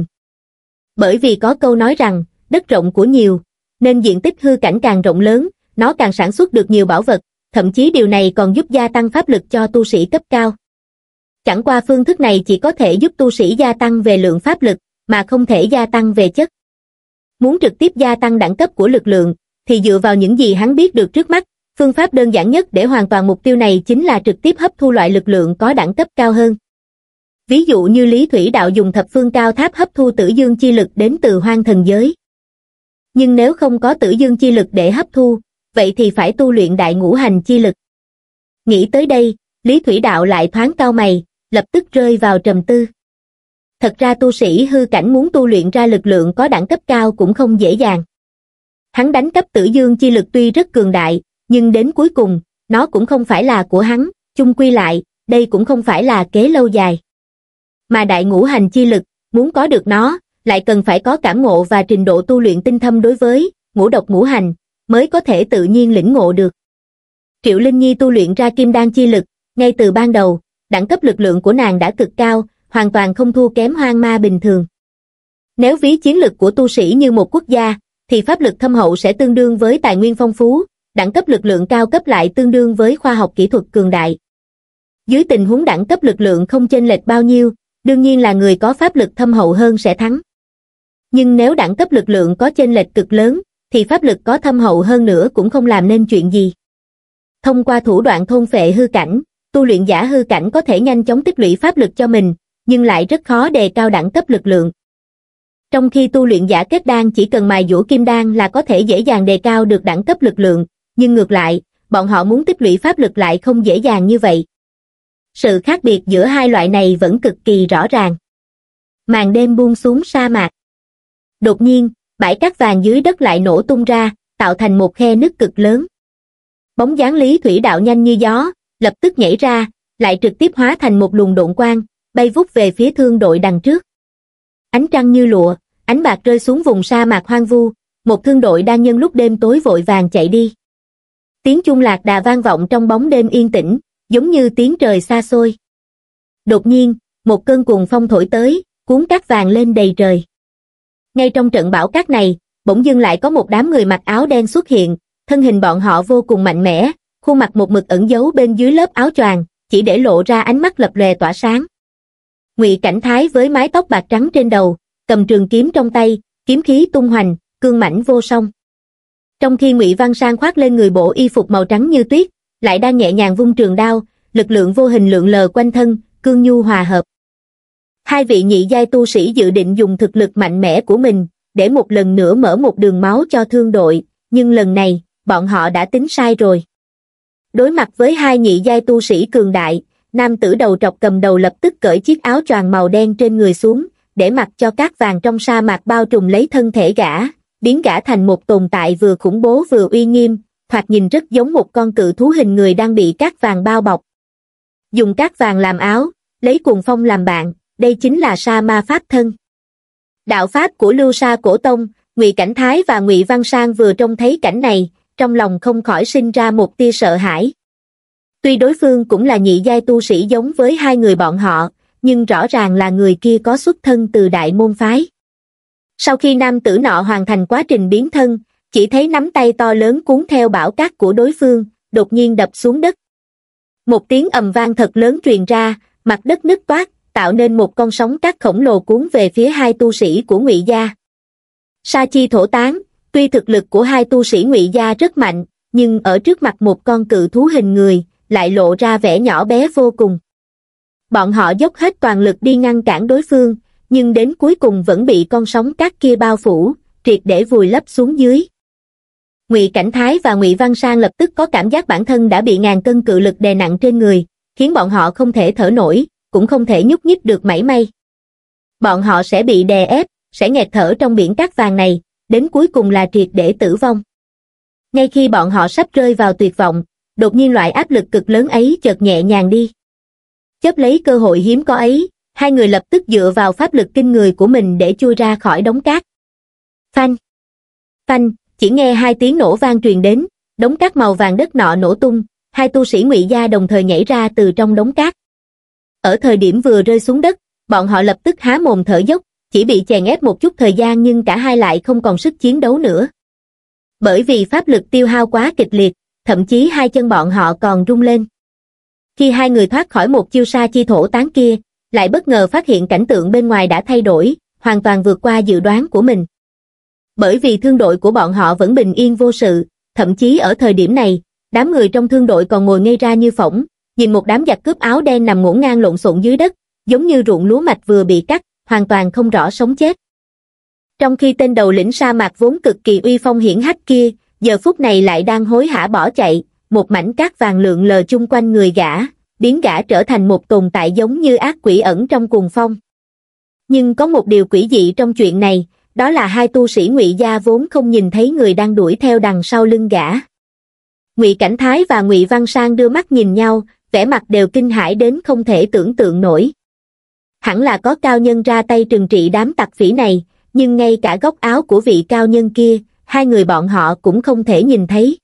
Bởi vì có câu nói rằng, đất rộng của nhiều, nên diện tích hư cảnh càng rộng lớn, nó càng sản xuất được nhiều bảo vật, thậm chí điều này còn giúp gia tăng pháp lực cho tu sĩ cấp cao. Chẳng qua phương thức này chỉ có thể giúp tu sĩ gia tăng về lượng pháp lực, mà không thể gia tăng về chất. Muốn trực tiếp gia tăng đẳng cấp của lực lượng, thì dựa vào những gì hắn biết được trước mắt, phương pháp đơn giản nhất để hoàn toàn mục tiêu này chính là trực tiếp hấp thu loại lực lượng có đẳng cấp cao hơn. Ví dụ như Lý Thủy Đạo dùng thập phương cao tháp hấp thu tử dương chi lực đến từ hoang thần giới. Nhưng nếu không có tử dương chi lực để hấp thu, vậy thì phải tu luyện đại ngũ hành chi lực. Nghĩ tới đây, Lý Thủy Đạo lại thoáng cau mày, lập tức rơi vào trầm tư. Thật ra tu sĩ hư cảnh muốn tu luyện ra lực lượng có đẳng cấp cao cũng không dễ dàng. Hắn đánh cắp tử dương chi lực tuy rất cường đại, nhưng đến cuối cùng, nó cũng không phải là của hắn, chung quy lại, đây cũng không phải là kế lâu dài. Mà đại ngũ hành chi lực, muốn có được nó, lại cần phải có cảm ngộ và trình độ tu luyện tinh thâm đối với ngũ độc ngũ hành, mới có thể tự nhiên lĩnh ngộ được. Triệu Linh Nhi tu luyện ra kim đan chi lực, ngay từ ban đầu, đẳng cấp lực lượng của nàng đã cực cao, hoàn toàn không thua kém hoang ma bình thường. Nếu ví chiến lực của tu sĩ như một quốc gia, thì pháp lực thâm hậu sẽ tương đương với tài nguyên phong phú, đẳng cấp lực lượng cao cấp lại tương đương với khoa học kỹ thuật cường đại. Dưới tình huống đẳng cấp lực lượng không chênh lệch bao nhiêu, đương nhiên là người có pháp lực thâm hậu hơn sẽ thắng. Nhưng nếu đẳng cấp lực lượng có chênh lệch cực lớn, thì pháp lực có thâm hậu hơn nữa cũng không làm nên chuyện gì. Thông qua thủ đoạn thôn phệ hư cảnh, tu luyện giả hư cảnh có thể nhanh chóng tích lũy pháp lực cho mình, nhưng lại rất khó đề cao đẳng cấp lực lượng. Trong khi tu luyện giả kết đan chỉ cần mài dũa kim đan là có thể dễ dàng đề cao được đẳng cấp lực lượng, nhưng ngược lại, bọn họ muốn tích lũy pháp lực lại không dễ dàng như vậy. Sự khác biệt giữa hai loại này vẫn cực kỳ rõ ràng. Màn đêm buông xuống sa mạc. Đột nhiên, bãi cát vàng dưới đất lại nổ tung ra, tạo thành một khe nứt cực lớn. Bóng dáng Lý Thủy Đạo nhanh như gió, lập tức nhảy ra, lại trực tiếp hóa thành một luồng độn quang, bay vút về phía thương đội đằng trước. Ánh trăng như lụa, ánh bạc rơi xuống vùng sa mạc hoang vu, một thương đội đang nhân lúc đêm tối vội vàng chạy đi. Tiếng chuông lạc đà vang vọng trong bóng đêm yên tĩnh, giống như tiếng trời xa xôi. Đột nhiên, một cơn cuồng phong thổi tới, cuốn cát vàng lên đầy trời. Ngay trong trận bão cát này, bỗng dưng lại có một đám người mặc áo đen xuất hiện, thân hình bọn họ vô cùng mạnh mẽ, khuôn mặt một mực ẩn giấu bên dưới lớp áo choàng, chỉ để lộ ra ánh mắt lập lòe tỏa sáng. Ngụy Cảnh Thái với mái tóc bạc trắng trên đầu, cầm trường kiếm trong tay, kiếm khí tung hoành, cương mãnh vô song. Trong khi Ngụy Văn Sang khoác lên người bộ y phục màu trắng như tuyết, lại đang nhẹ nhàng vung trường đao, lực lượng vô hình lượn lờ quanh thân, cương nhu hòa hợp. Hai vị nhị giai tu sĩ dự định dùng thực lực mạnh mẽ của mình, để một lần nữa mở một đường máu cho thương đội, nhưng lần này, bọn họ đã tính sai rồi. Đối mặt với hai nhị giai tu sĩ cường đại, nam tử đầu trọc cầm đầu lập tức cởi chiếc áo choàng màu đen trên người xuống, để mặc cho cát vàng trong sa mạc bao trùm lấy thân thể gã, biến gã thành một tồn tại vừa khủng bố vừa uy nghiêm, thoạt nhìn rất giống một con cự thú hình người đang bị cát vàng bao bọc. Dùng cát vàng làm áo, lấy cuồng phong làm bạn, đây chính là sa ma pháp thân. Đạo pháp của Lưu Sa Cổ Tông, Ngụy Cảnh Thái và Ngụy Văn Sang vừa trông thấy cảnh này, trong lòng không khỏi sinh ra một tia sợ hãi. Tuy đối phương cũng là nhị giai tu sĩ giống với hai người bọn họ, nhưng rõ ràng là người kia có xuất thân từ đại môn phái. Sau khi nam tử nọ hoàn thành quá trình biến thân, chỉ thấy nắm tay to lớn cuốn theo bão cát của đối phương, đột nhiên đập xuống đất. Một tiếng ầm vang thật lớn truyền ra, mặt đất nứt toác, tạo nên một con sóng cát khổng lồ cuốn về phía hai tu sĩ của Ngụy gia. Sa chi thổ tán, tuy thực lực của hai tu sĩ Ngụy gia rất mạnh, nhưng ở trước mặt một con cự thú hình người, lại lộ ra vẻ nhỏ bé vô cùng. Bọn họ dốc hết toàn lực đi ngăn cản đối phương, nhưng đến cuối cùng vẫn bị con sóng cát kia bao phủ, triệt để vùi lấp xuống dưới. Ngụy Cảnh Thái và Ngụy Văn Sang lập tức có cảm giác bản thân đã bị ngàn cân cự lực đè nặng trên người, khiến bọn họ không thể thở nổi, cũng không thể nhúc nhích được mảy may. Bọn họ sẽ bị đè ép, sẽ nghẹt thở trong biển cát vàng này, đến cuối cùng là triệt để tử vong. Ngay khi bọn họ sắp rơi vào tuyệt vọng, đột nhiên loại áp lực cực lớn ấy chợt nhẹ nhàng đi. Chớp lấy cơ hội hiếm có ấy, hai người lập tức dựa vào pháp lực kinh người của mình để chui ra khỏi đống cát. Phanh! Phanh! Chỉ nghe hai tiếng nổ vang truyền đến, đống cát màu vàng đất nọ nổ tung, hai tu sĩ Ngụy gia đồng thời nhảy ra từ trong đống cát. Ở thời điểm vừa rơi xuống đất, bọn họ lập tức há mồm thở dốc, chỉ bị chèn ép một chút thời gian nhưng cả hai lại không còn sức chiến đấu nữa. Bởi vì pháp lực tiêu hao quá kịch liệt, thậm chí hai chân bọn họ còn rung lên. Khi hai người thoát khỏi một chiêu sa chi thổ tán kia, lại bất ngờ phát hiện cảnh tượng bên ngoài đã thay đổi, hoàn toàn vượt qua dự đoán của mình. Bởi vì thương đội của bọn họ vẫn bình yên vô sự, thậm chí ở thời điểm này, đám người trong thương đội còn ngồi ngây ra như phỗng, nhìn một đám giặc cướp áo đen nằm ngổn ngang lộn xộn dưới đất, giống như ruộng lúa mạch vừa bị cắt, hoàn toàn không rõ sống chết. Trong khi tên đầu lĩnh sa mạc vốn cực kỳ uy phong hiển hách kia, giờ phút này lại đang hối hả bỏ chạy, một mảnh cát vàng lượn lờ chung quanh người gã, biến gã trở thành một tồn tại giống như ác quỷ ẩn trong cuồng phong. Nhưng có một điều quỷ dị trong chuyện này, đó là hai tu sĩ Ngụy gia vốn không nhìn thấy người đang đuổi theo đằng sau lưng gã. Ngụy Cảnh Thái và Ngụy Văn Sang đưa mắt nhìn nhau, vẻ mặt đều kinh hãi đến không thể tưởng tượng nổi. Hẳn là có cao nhân ra tay trừng trị đám tặc phỉ này, nhưng ngay cả góc áo của vị cao nhân kia, hai người bọn họ cũng không thể nhìn thấy.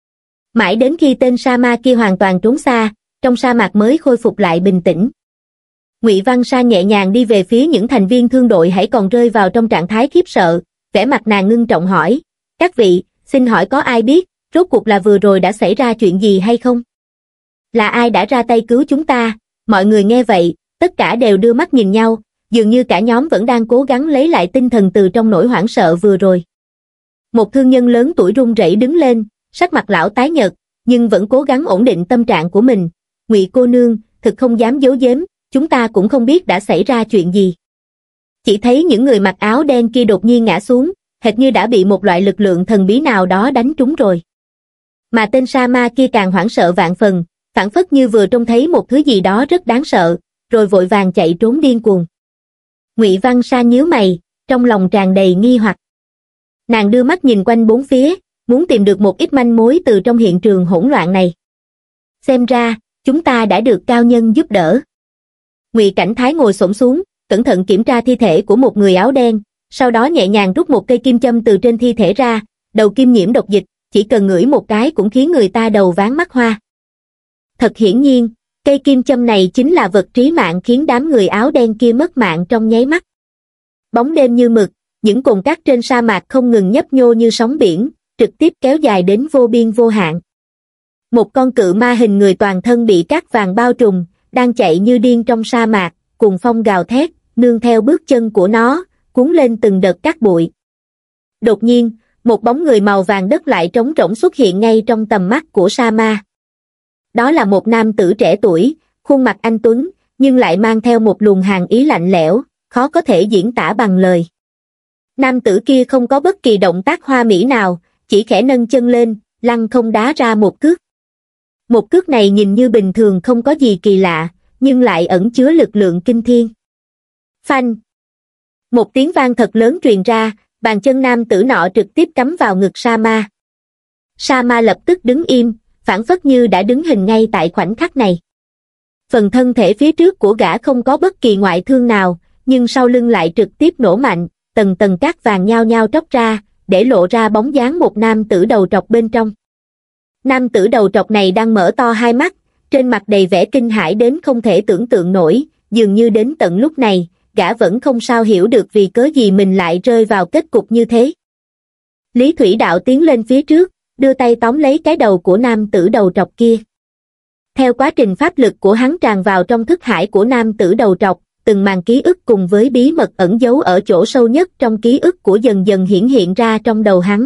Mãi đến khi tên sa ma kia hoàn toàn trốn xa, trong sa mạc mới khôi phục lại bình tĩnh. Ngụy Văn Sang nhẹ nhàng đi về phía những thành viên thương đội hãy còn rơi vào trong trạng thái khiếp sợ, vẻ mặt nàng ngưng trọng hỏi, các vị, xin hỏi có ai biết, rốt cuộc là vừa rồi đã xảy ra chuyện gì hay không? Là ai đã ra tay cứu chúng ta? Mọi người nghe vậy, tất cả đều đưa mắt nhìn nhau, dường như cả nhóm vẫn đang cố gắng lấy lại tinh thần từ trong nỗi hoảng sợ vừa rồi. Một thương nhân lớn tuổi run rẩy đứng lên, sắc mặt lão tái nhợt, nhưng vẫn cố gắng ổn định tâm trạng của mình. Ngụy cô nương, thực không dám giấu giếm, chúng ta cũng không biết đã xảy ra chuyện gì. Chỉ thấy những người mặc áo đen kia đột nhiên ngã xuống, hệt như đã bị một loại lực lượng thần bí nào đó đánh trúng rồi. Mà tên sa ma kia càng hoảng sợ vạn phần, phảng phất như vừa trông thấy một thứ gì đó rất đáng sợ, rồi vội vàng chạy trốn điên cuồng. Ngụy Văn Sa nhíu mày, trong lòng tràn đầy nghi hoặc. Nàng đưa mắt nhìn quanh bốn phía, muốn tìm được một ít manh mối từ trong hiện trường hỗn loạn này. Xem ra, chúng ta đã được cao nhân giúp đỡ. Ngụy Cảnh Thái ngồi xổm xuống, cẩn thận kiểm tra thi thể của một người áo đen, sau đó nhẹ nhàng rút một cây kim châm từ trên thi thể ra, đầu kim nhiễm độc dịch, chỉ cần ngửi một cái cũng khiến người ta đầu váng mắt hoa. Thật hiển nhiên, cây kim châm này chính là vật trí mạng khiến đám người áo đen kia mất mạng trong nháy mắt. Bóng đêm như mực, những cồn cát trên sa mạc không ngừng nhấp nhô như sóng biển, trực tiếp kéo dài đến vô biên vô hạn. Một con cự ma hình người toàn thân bị cát vàng bao trùm, đang chạy như điên trong sa mạc, cùng phong gào thét, nương theo bước chân của nó, cuốn lên từng đợt cát bụi. Đột nhiên, một bóng người màu vàng đất lại trống rỗng xuất hiện ngay trong tầm mắt của sa ma. Đó là một nam tử trẻ tuổi, khuôn mặt anh tuấn, nhưng lại mang theo một luồng hàn ý lạnh lẽo, khó có thể diễn tả bằng lời. Nam tử kia không có bất kỳ động tác hoa mỹ nào, chỉ khẽ nâng chân lên, lăng không đá ra một cước. Một cước này nhìn như bình thường không có gì kỳ lạ, nhưng lại ẩn chứa lực lượng kinh thiên. Phanh! Một tiếng vang thật lớn truyền ra, bàn chân nam tử nọ trực tiếp cắm vào ngực sa ma. Sa ma lập tức đứng im, phảng phất như đã đứng hình ngay tại khoảnh khắc này. Phần thân thể phía trước của gã không có bất kỳ ngoại thương nào, nhưng sau lưng lại trực tiếp nổ mạnh, tầng tầng cát vàng nhao nhao tróc ra, để lộ ra bóng dáng một nam tử đầu trọc bên trong. Nam tử đầu trọc này đang mở to hai mắt, trên mặt đầy vẻ kinh hãi đến không thể tưởng tượng nổi, dường như đến tận lúc này, gã vẫn không sao hiểu được vì cớ gì mình lại rơi vào kết cục như thế. Lý Thủy Đạo tiến lên phía trước, đưa tay tóm lấy cái đầu của nam tử đầu trọc kia. Theo quá trình pháp lực của hắn tràn vào trong thức hải của nam tử đầu trọc, từng màn ký ức cùng với bí mật ẩn giấu ở chỗ sâu nhất trong ký ức của dần dần hiển hiện ra trong đầu hắn.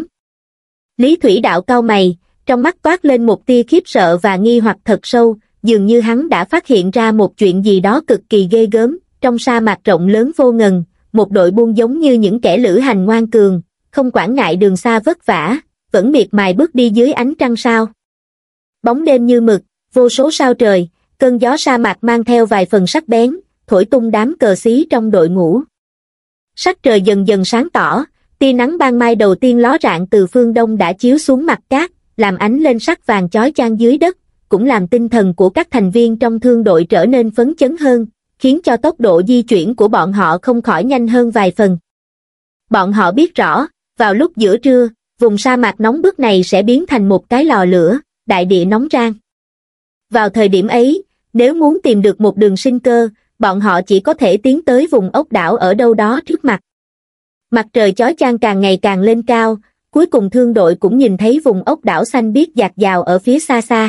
Lý Thủy Đạo cau mày, trong mắt toát lên một tia khiếp sợ và nghi hoặc thật sâu, dường như hắn đã phát hiện ra một chuyện gì đó cực kỳ ghê gớm. Trong sa mạc rộng lớn vô ngần, một đội buôn giống như những kẻ lữ hành ngoan cường, không quản ngại đường xa vất vả, vẫn miệt mài bước đi dưới ánh trăng sao. Bóng đêm như mực, vô số sao trời, cơn gió sa mạc mang theo vài phần sắc bén, thổi tung đám cờ xí trong đội ngũ. Sắc trời dần dần sáng tỏ, tia nắng ban mai đầu tiên ló rạng từ phương đông đã chiếu xuống mặt cát, làm ánh lên sắc vàng chói chang dưới đất, cũng làm tinh thần của các thành viên trong thương đội trở nên phấn chấn hơn, khiến cho tốc độ di chuyển của bọn họ không khỏi nhanh hơn vài phần. Bọn họ biết rõ, vào lúc giữa trưa, vùng sa mạc nóng bức này sẽ biến thành một cái lò lửa, đại địa nóng rang. Vào thời điểm ấy, nếu muốn tìm được một đường sinh cơ, bọn họ chỉ có thể tiến tới vùng ốc đảo ở đâu đó trước mặt. Mặt trời chói chang càng ngày càng lên cao, cuối cùng thương đội cũng nhìn thấy vùng ốc đảo xanh biếc dạt dào ở phía xa xa.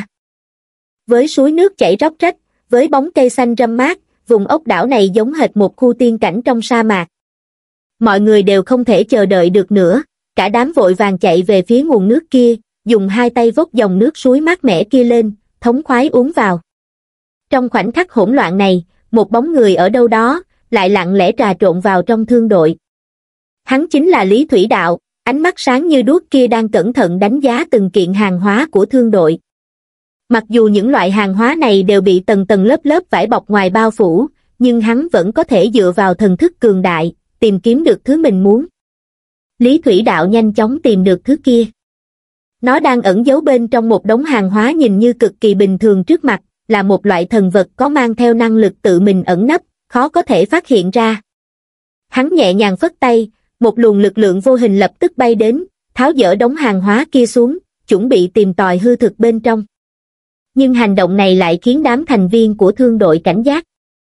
Với suối nước chảy róc rách, với bóng cây xanh râm mát, vùng ốc đảo này giống hệt một khu tiên cảnh trong sa mạc. Mọi người đều không thể chờ đợi được nữa, Cả đám vội vàng chạy về phía nguồn nước kia, dùng hai tay vốc dòng nước suối mát mẻ kia lên, thống khoái uống vào. Trong khoảnh khắc hỗn loạn này, một bóng người ở đâu đó, lại lặng lẽ trà trộn vào trong thương đội. Hắn chính là Lý Thủy Đạo, ánh mắt sáng như đuốc kia đang cẩn thận đánh giá từng kiện hàng hóa của thương đội. Mặc dù những loại hàng hóa này đều bị tầng tầng lớp lớp vải bọc ngoài bao phủ, nhưng hắn vẫn có thể dựa vào thần thức cường đại, tìm kiếm được thứ mình muốn. Lý Thủy Đạo nhanh chóng tìm được thứ kia. Nó đang ẩn giấu bên trong một đống hàng hóa nhìn như cực kỳ bình thường trước mặt, là một loại thần vật có mang theo năng lực tự mình ẩn nấp, khó có thể phát hiện ra. Hắn nhẹ nhàng phất tay, một luồng lực lượng vô hình lập tức bay đến, tháo dỡ đống hàng hóa kia xuống, chuẩn bị tìm tòi hư thực bên trong. Nhưng hành động này lại khiến đám thành viên của thương đội cảnh giác.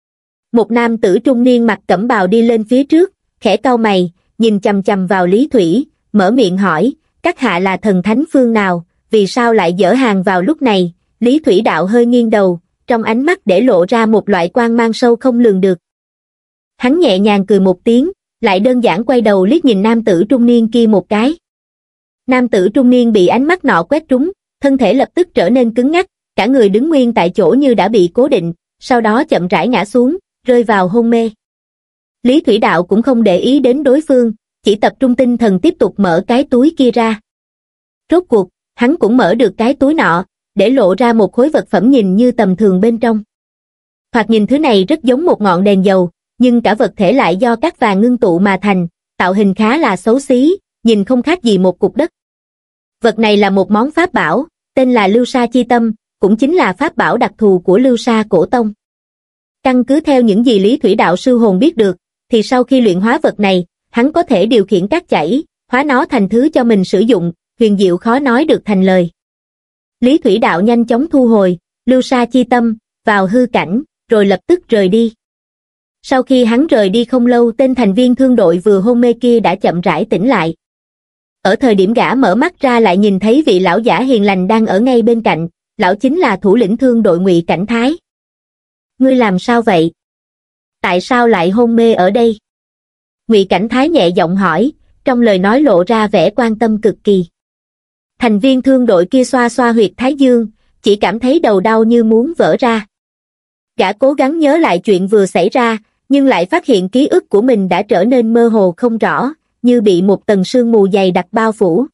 Một nam tử trung niên mặc cẩm bào đi lên phía trước, khẽ cau mày, nhìn chằm chằm vào Lý Thủy, mở miệng hỏi, các hạ là thần thánh phương nào, vì sao lại dỡ hàng vào lúc này? Lý Thủy Đạo hơi nghiêng đầu, trong ánh mắt để lộ ra một loại quang mang sâu không lường được. Hắn nhẹ nhàng cười một tiếng, lại đơn giản quay đầu liếc nhìn nam tử trung niên kia một cái. Nam tử trung niên bị ánh mắt nọ quét trúng, thân thể lập tức trở nên cứng ngắc, cả người đứng nguyên tại chỗ như đã bị cố định, sau đó chậm rãi ngã xuống, rơi vào hôn mê. Lý Thủy Đạo cũng không để ý đến đối phương, chỉ tập trung tinh thần tiếp tục mở cái túi kia ra. Rốt cuộc, hắn cũng mở được cái túi nọ, để lộ ra một khối vật phẩm nhìn như tầm thường bên trong. Thoạt nhìn thứ này rất giống một ngọn đèn dầu, nhưng cả vật thể lại do cát vàng ngưng tụ mà thành, tạo hình khá là xấu xí, nhìn không khác gì một cục đất. Vật này là một món pháp bảo, tên là Lưu Sa Chi Tâm, cũng chính là pháp bảo đặc thù của Lưu Sa Cổ Tông. Căn cứ theo những gì Lý Thủy Đạo sư hồn biết được, thì sau khi luyện hóa vật này, hắn có thể điều khiển cát chảy, hóa nó thành thứ cho mình sử dụng, huyền diệu khó nói được thành lời. Lý Thủy Đạo nhanh chóng thu hồi Lưu Sa Chi Tâm vào hư cảnh, rồi lập tức rời đi. Sau khi hắn rời đi không lâu, tên thành viên thương đội vừa hôn mê kia đã chậm rãi tỉnh lại. Ở thời điểm gã mở mắt ra lại nhìn thấy vị lão giả hiền lành đang ở ngay bên cạnh, lão chính là thủ lĩnh thương đội Ngụy Cảnh Thái. Ngươi làm sao vậy? Tại sao lại hôn mê ở đây? Ngụy Cảnh Thái nhẹ giọng hỏi, trong lời nói lộ ra vẻ quan tâm cực kỳ. Thành viên thương đội kia xoa xoa huyệt thái dương, chỉ cảm thấy đầu đau như muốn vỡ ra. Gã cố gắng nhớ lại chuyện vừa xảy ra, nhưng lại phát hiện ký ức của mình đã trở nên mơ hồ không rõ, như bị một tầng sương mù dày đặc bao phủ.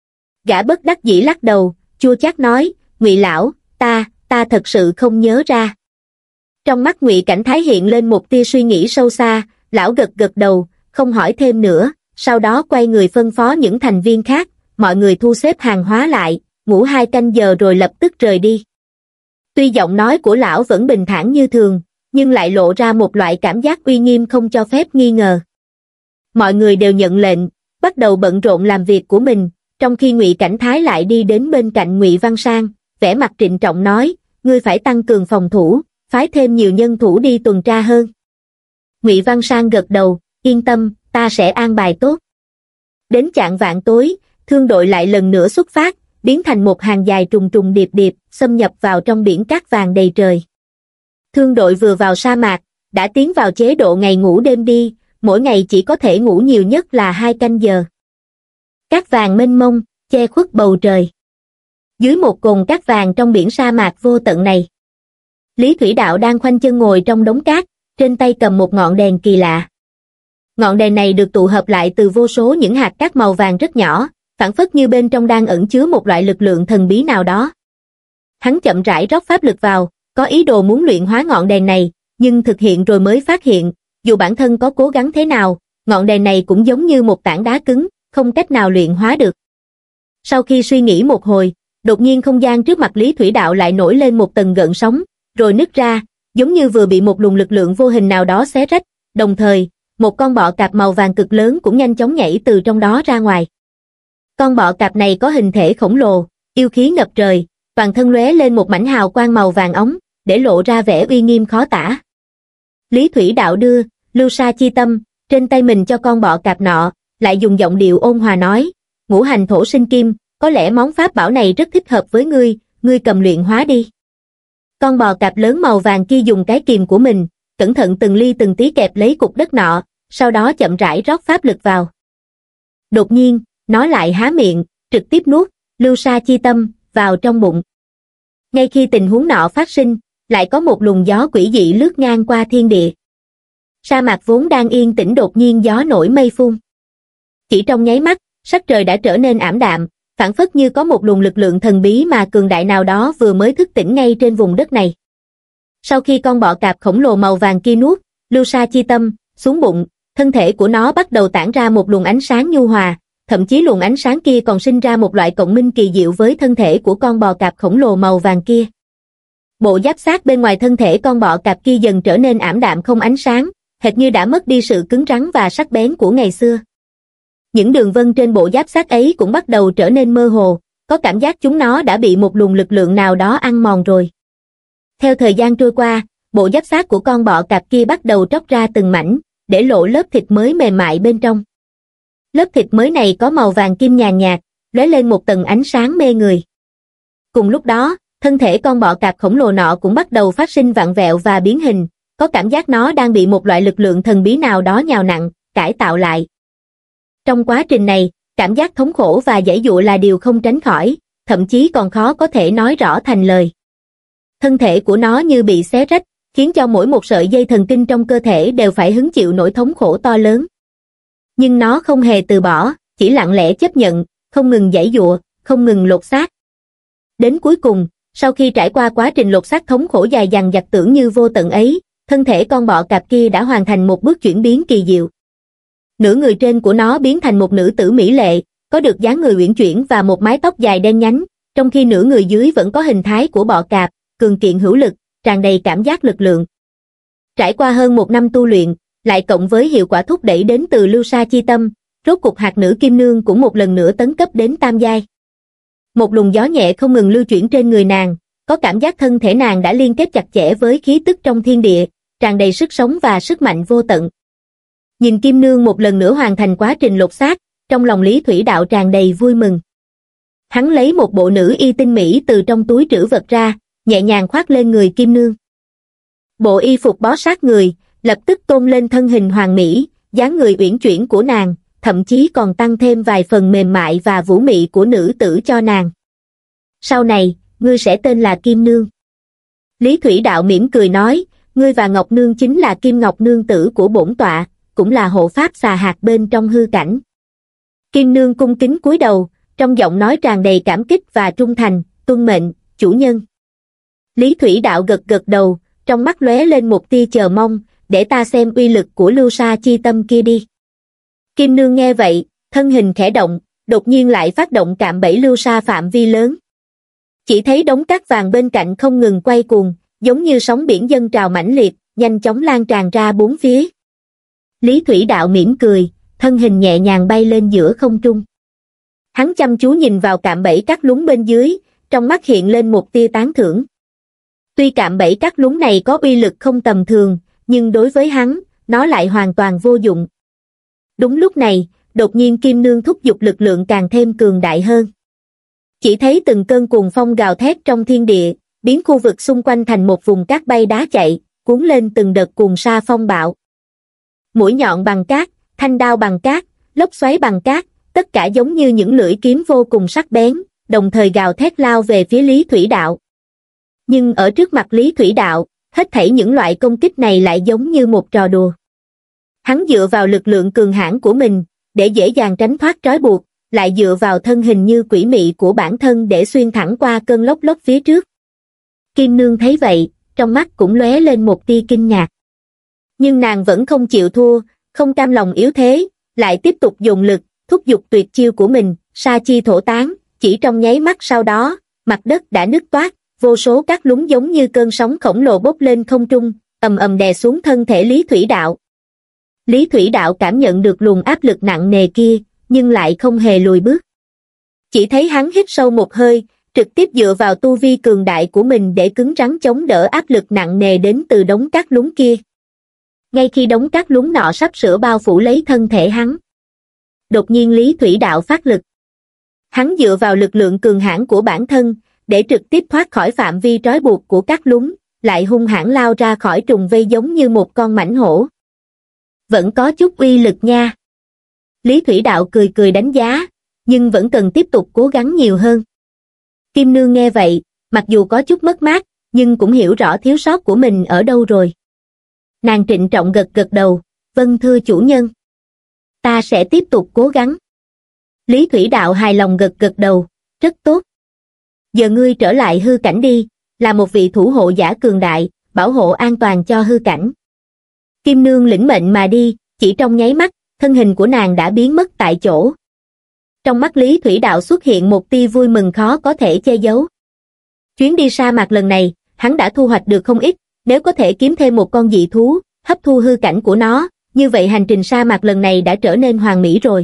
Gã bất đắc dĩ lắc đầu, chua chát nói, Ngụy lão, ta, ta thật sự không nhớ ra. Trong mắt Ngụy Cảnh Thái hiện lên một tia suy nghĩ sâu xa, lão gật gật đầu, không hỏi thêm nữa, sau đó quay người phân phó những thành viên khác, mọi người thu xếp hàng hóa lại, ngủ hai canh giờ rồi lập tức rời đi. Tuy giọng nói của lão vẫn bình thản như thường, nhưng lại lộ ra một loại cảm giác uy nghiêm không cho phép nghi ngờ. Mọi người đều nhận lệnh, bắt đầu bận rộn làm việc của mình, trong khi Ngụy Cảnh Thái lại đi đến bên cạnh Ngụy Văn Sang, vẻ mặt trịnh trọng nói, ngươi phải tăng cường phòng thủ, phái thêm nhiều nhân thủ đi tuần tra hơn. Ngụy Văn Sang gật đầu, yên tâm, ta sẽ an bài tốt. Đến chạng vạng tối, thương đội lại lần nữa xuất phát, biến thành một hàng dài trùng trùng điệp điệp, xâm nhập vào trong biển cát vàng đầy trời. Thương đội vừa vào sa mạc, đã tiến vào chế độ ngày ngủ đêm đi, mỗi ngày chỉ có thể ngủ nhiều nhất là hai canh giờ. Cát vàng mênh mông, che khuất bầu trời. Dưới một cồn cát vàng trong biển sa mạc vô tận này, Lý Thủy Đạo đang khoanh chân ngồi trong đống cát, trên tay cầm một ngọn đèn kỳ lạ. Ngọn đèn này được tụ hợp lại từ vô số những hạt cát màu vàng rất nhỏ, phảng phất như bên trong đang ẩn chứa một loại lực lượng thần bí nào đó. Hắn chậm rãi rót pháp lực vào, có ý đồ muốn luyện hóa ngọn đèn này, nhưng thực hiện rồi mới phát hiện, dù bản thân có cố gắng thế nào, ngọn đèn này cũng giống như một tảng đá cứng, không cách nào luyện hóa được. Sau khi suy nghĩ một hồi, đột nhiên không gian trước mặt Lý Thủy Đạo lại nổi lên một tầng gợn sóng, rồi nứt ra, giống như vừa bị một luồng lực lượng vô hình nào đó xé rách, đồng thời, một con bọ cạp màu vàng cực lớn cũng nhanh chóng nhảy từ trong đó ra ngoài. Con bọ cạp này có hình thể khổng lồ, yêu khí ngập trời, toàn thân lóe lên một mảnh hào quang màu vàng óng, để lộ ra vẻ uy nghiêm khó tả. Lý Thủy Đạo đưa Lưu Sa Chi Tâm trên tay mình cho con bọ cạp nọ, lại dùng giọng điệu ôn hòa nói, ngũ hành thổ sinh kim, có lẽ món pháp bảo này rất thích hợp với ngươi, ngươi cầm luyện hóa đi. Con bò cạp lớn màu vàng kia dùng cái kìm của mình, cẩn thận từng ly từng tí kẹp lấy cục đất nọ, sau đó chậm rãi rót pháp lực vào. Đột nhiên, nó lại há miệng, trực tiếp nuốt lưu sa chi tâm vào trong bụng. Ngay khi tình huống nọ phát sinh, lại có một luồng gió quỷ dị lướt ngang qua thiên địa. Sa mạc vốn đang yên tĩnh đột nhiên gió nổi mây phun. Chỉ trong nháy mắt, sắc trời đã trở nên ảm đạm, phảng phất như có một luồng lực lượng thần bí mà cường đại nào đó vừa mới thức tỉnh ngay trên vùng đất này. Sau khi con bọ cạp khổng lồ màu vàng kia nuốt lưu sa chi tâm xuống bụng, thân thể của nó bắt đầu tản ra một luồng ánh sáng nhu hòa, thậm chí luồng ánh sáng kia còn sinh ra một loại cộng minh kỳ diệu với thân thể của con bò cạp khổng lồ màu vàng kia. Bộ giáp xác bên ngoài thân thể con bọ cạp kia dần trở nên ảm đạm không ánh sáng, hệt như đã mất đi sự cứng rắn và sắc bén của ngày xưa. Những đường vân trên bộ giáp xác ấy cũng bắt đầu trở nên mơ hồ, có cảm giác chúng nó đã bị một luồng lực lượng nào đó ăn mòn rồi. Theo thời gian trôi qua, bộ giáp xác của con bọ cạp kia bắt đầu tróc ra từng mảnh, để lộ lớp thịt mới mềm mại bên trong. Lớp thịt mới này có màu vàng kim nhàn nhạt, lóe lên một tầng ánh sáng mê người. Cùng lúc đó, thân thể con bọ cạp khổng lồ nọ cũng bắt đầu phát sinh vặn vẹo và biến hình, có cảm giác nó đang bị một loại lực lượng thần bí nào đó nhào nặn, cải tạo lại. Trong quá trình này, cảm giác thống khổ và giãy giụa là điều không tránh khỏi, thậm chí còn khó có thể nói rõ thành lời. Thân thể của nó như bị xé rách, khiến cho mỗi một sợi dây thần kinh trong cơ thể đều phải hứng chịu nỗi thống khổ to lớn. Nhưng nó không hề từ bỏ, chỉ lặng lẽ chấp nhận, không ngừng giãy giụa, không ngừng lột xác. Đến cuối cùng, sau khi trải qua quá trình lột xác thống khổ dài dằng dặc tưởng như vô tận ấy, thân thể con bọ cạp kia đã hoàn thành một bước chuyển biến kỳ diệu. Nửa người trên của nó biến thành một nữ tử mỹ lệ, có được dáng người uyển chuyển và một mái tóc dài đen nhánh, trong khi nửa người dưới vẫn có hình thái của bọ cạp, cường kiện hữu lực, tràn đầy cảm giác lực lượng. Trải qua hơn một năm tu luyện, lại cộng với hiệu quả thúc đẩy đến từ lưu sa chi tâm, rốt cục hạt nữ kim nương cũng một lần nữa tấn cấp đến tam giai. Một luồng gió nhẹ không ngừng lưu chuyển trên người nàng, có cảm giác thân thể nàng đã liên kết chặt chẽ với khí tức trong thiên địa, tràn đầy sức sống và sức mạnh vô tận. Nhìn kim nương một lần nữa hoàn thành quá trình lột xác, trong lòng Lý Thủy Đạo tràn đầy vui mừng. Hắn lấy một bộ nữ y tinh mỹ từ trong túi trữ vật ra, nhẹ nhàng khoác lên người kim nương. Bộ y phục bó sát người, lập tức tôn lên thân hình hoàn mỹ, dáng người uyển chuyển của nàng, thậm chí còn tăng thêm vài phần mềm mại và vũ mị của nữ tử cho nàng. Sau này, ngươi sẽ tên là Kim Nương. Lý Thủy Đạo mỉm cười nói, ngươi và Ngọc Nương chính là Kim Ngọc Nương tử của bổn tọa, cũng là hộ pháp xà hạt bên trong hư cảnh. Kim Nương cung kính cúi đầu, trong giọng nói tràn đầy cảm kích và trung thành, tuân mệnh, chủ nhân. Lý Thủy Đạo gật gật đầu, trong mắt lóe lên một tia chờ mong, để ta xem uy lực của lưu sa chi tâm kia đi. Kim Nương nghe vậy, thân hình khẽ động, đột nhiên lại phát động cạm bẫy lưu sa phạm vi lớn. Chỉ thấy đống cát vàng bên cạnh không ngừng quay cuồng, giống như sóng biển dâng trào mãnh liệt, nhanh chóng lan tràn ra bốn phía. Lý Thủy Đạo mỉm cười, thân hình nhẹ nhàng bay lên giữa không trung. Hắn chăm chú nhìn vào cạm bẫy cát lún bên dưới, trong mắt hiện lên một tia tán thưởng. Tuy cạm bẫy cát lún này có uy lực không tầm thường, nhưng đối với hắn, nó lại hoàn toàn vô dụng. Đúng lúc này, đột nhiên Kim Nương thúc giục lực lượng càng thêm cường đại hơn. Chỉ thấy từng cơn cuồng phong gào thét trong thiên địa, biến khu vực xung quanh thành một vùng cát bay đá chạy, cuốn lên từng đợt cuồng sa phong bạo. Mũi nhọn bằng cát, thanh đao bằng cát, lốc xoáy bằng cát, tất cả giống như những lưỡi kiếm vô cùng sắc bén, đồng thời gào thét lao về phía Lý Thủy Đạo. Nhưng ở trước mặt Lý Thủy Đạo, hết thảy những loại công kích này lại giống như một trò đùa. Hắn dựa vào lực lượng cường hãn của mình, để dễ dàng tránh thoát trói buộc, lại dựa vào thân hình như quỷ mị của bản thân để xuyên thẳng qua cơn lốc lốc phía trước. Kim Nương thấy vậy, trong mắt cũng lóe lên một tia kinh ngạc. Nhưng nàng vẫn không chịu thua, không cam lòng yếu thế, lại tiếp tục dùng lực, thúc giục tuyệt chiêu của mình, sa chi thổ tán, chỉ trong nháy mắt sau đó, mặt đất đã nứt toát, vô số cát lún giống như cơn sóng khổng lồ bốc lên không trung, ầm ầm đè xuống thân thể Lý Thủy Đạo. Lý Thủy Đạo cảm nhận được luồng áp lực nặng nề kia, nhưng lại không hề lùi bước. Chỉ thấy hắn hít sâu một hơi, trực tiếp dựa vào tu vi cường đại của mình để cứng rắn chống đỡ áp lực nặng nề đến từ đống cát lún kia. Ngay khi đống cát lún nọ sắp sửa bao phủ lấy thân thể hắn, đột nhiên Lý Thủy Đạo phát lực. Hắn dựa vào lực lượng cường hãn của bản thân, để trực tiếp thoát khỏi phạm vi trói buộc của cát lún, lại hung hãn lao ra khỏi trùng vây giống như một con mãnh hổ. Vẫn có chút uy lực nha. Lý Thủy Đạo cười cười đánh giá, nhưng vẫn cần tiếp tục cố gắng nhiều hơn. Kim Nương nghe vậy, mặc dù có chút mất mát, nhưng cũng hiểu rõ thiếu sót của mình ở đâu rồi. Nàng trịnh trọng gật gật đầu, vâng thưa chủ nhân. Ta sẽ tiếp tục cố gắng. Lý Thủy Đạo hài lòng gật gật đầu, rất tốt. Giờ ngươi trở lại hư cảnh đi, là một vị thủ hộ giả cường đại, bảo hộ an toàn cho hư cảnh. Kim Nương lĩnh mệnh mà đi, chỉ trong nháy mắt, thân hình của nàng đã biến mất tại chỗ. Trong mắt Lý Thủy Đạo xuất hiện một tia vui mừng khó có thể che giấu. Chuyến đi sa mạc lần này, hắn đã thu hoạch được không ít, nếu có thể kiếm thêm một con dị thú, hấp thu hư cảnh của nó, như vậy hành trình sa mạc lần này đã trở nên hoàn mỹ rồi.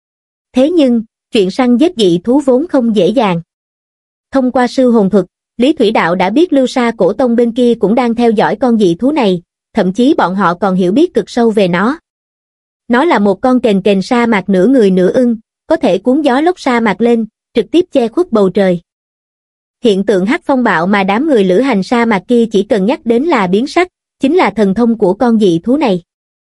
Thế nhưng, chuyện săn giết dị thú vốn không dễ dàng. Thông qua sư hồn thuật, Lý Thủy Đạo đã biết Lưu Sa Cổ Tông bên kia cũng đang theo dõi con dị thú này, thậm chí bọn họ còn hiểu biết cực sâu về nó. Nó là một con kền kền sa mạc nửa người nửa ưng, có thể cuốn gió lốc sa mạc lên, trực tiếp che khuất bầu trời. Hiện tượng hắc phong bạo mà đám người lữ hành sa mạc kia chỉ cần nhắc đến là biến sắc, chính là thần thông của con dị thú này.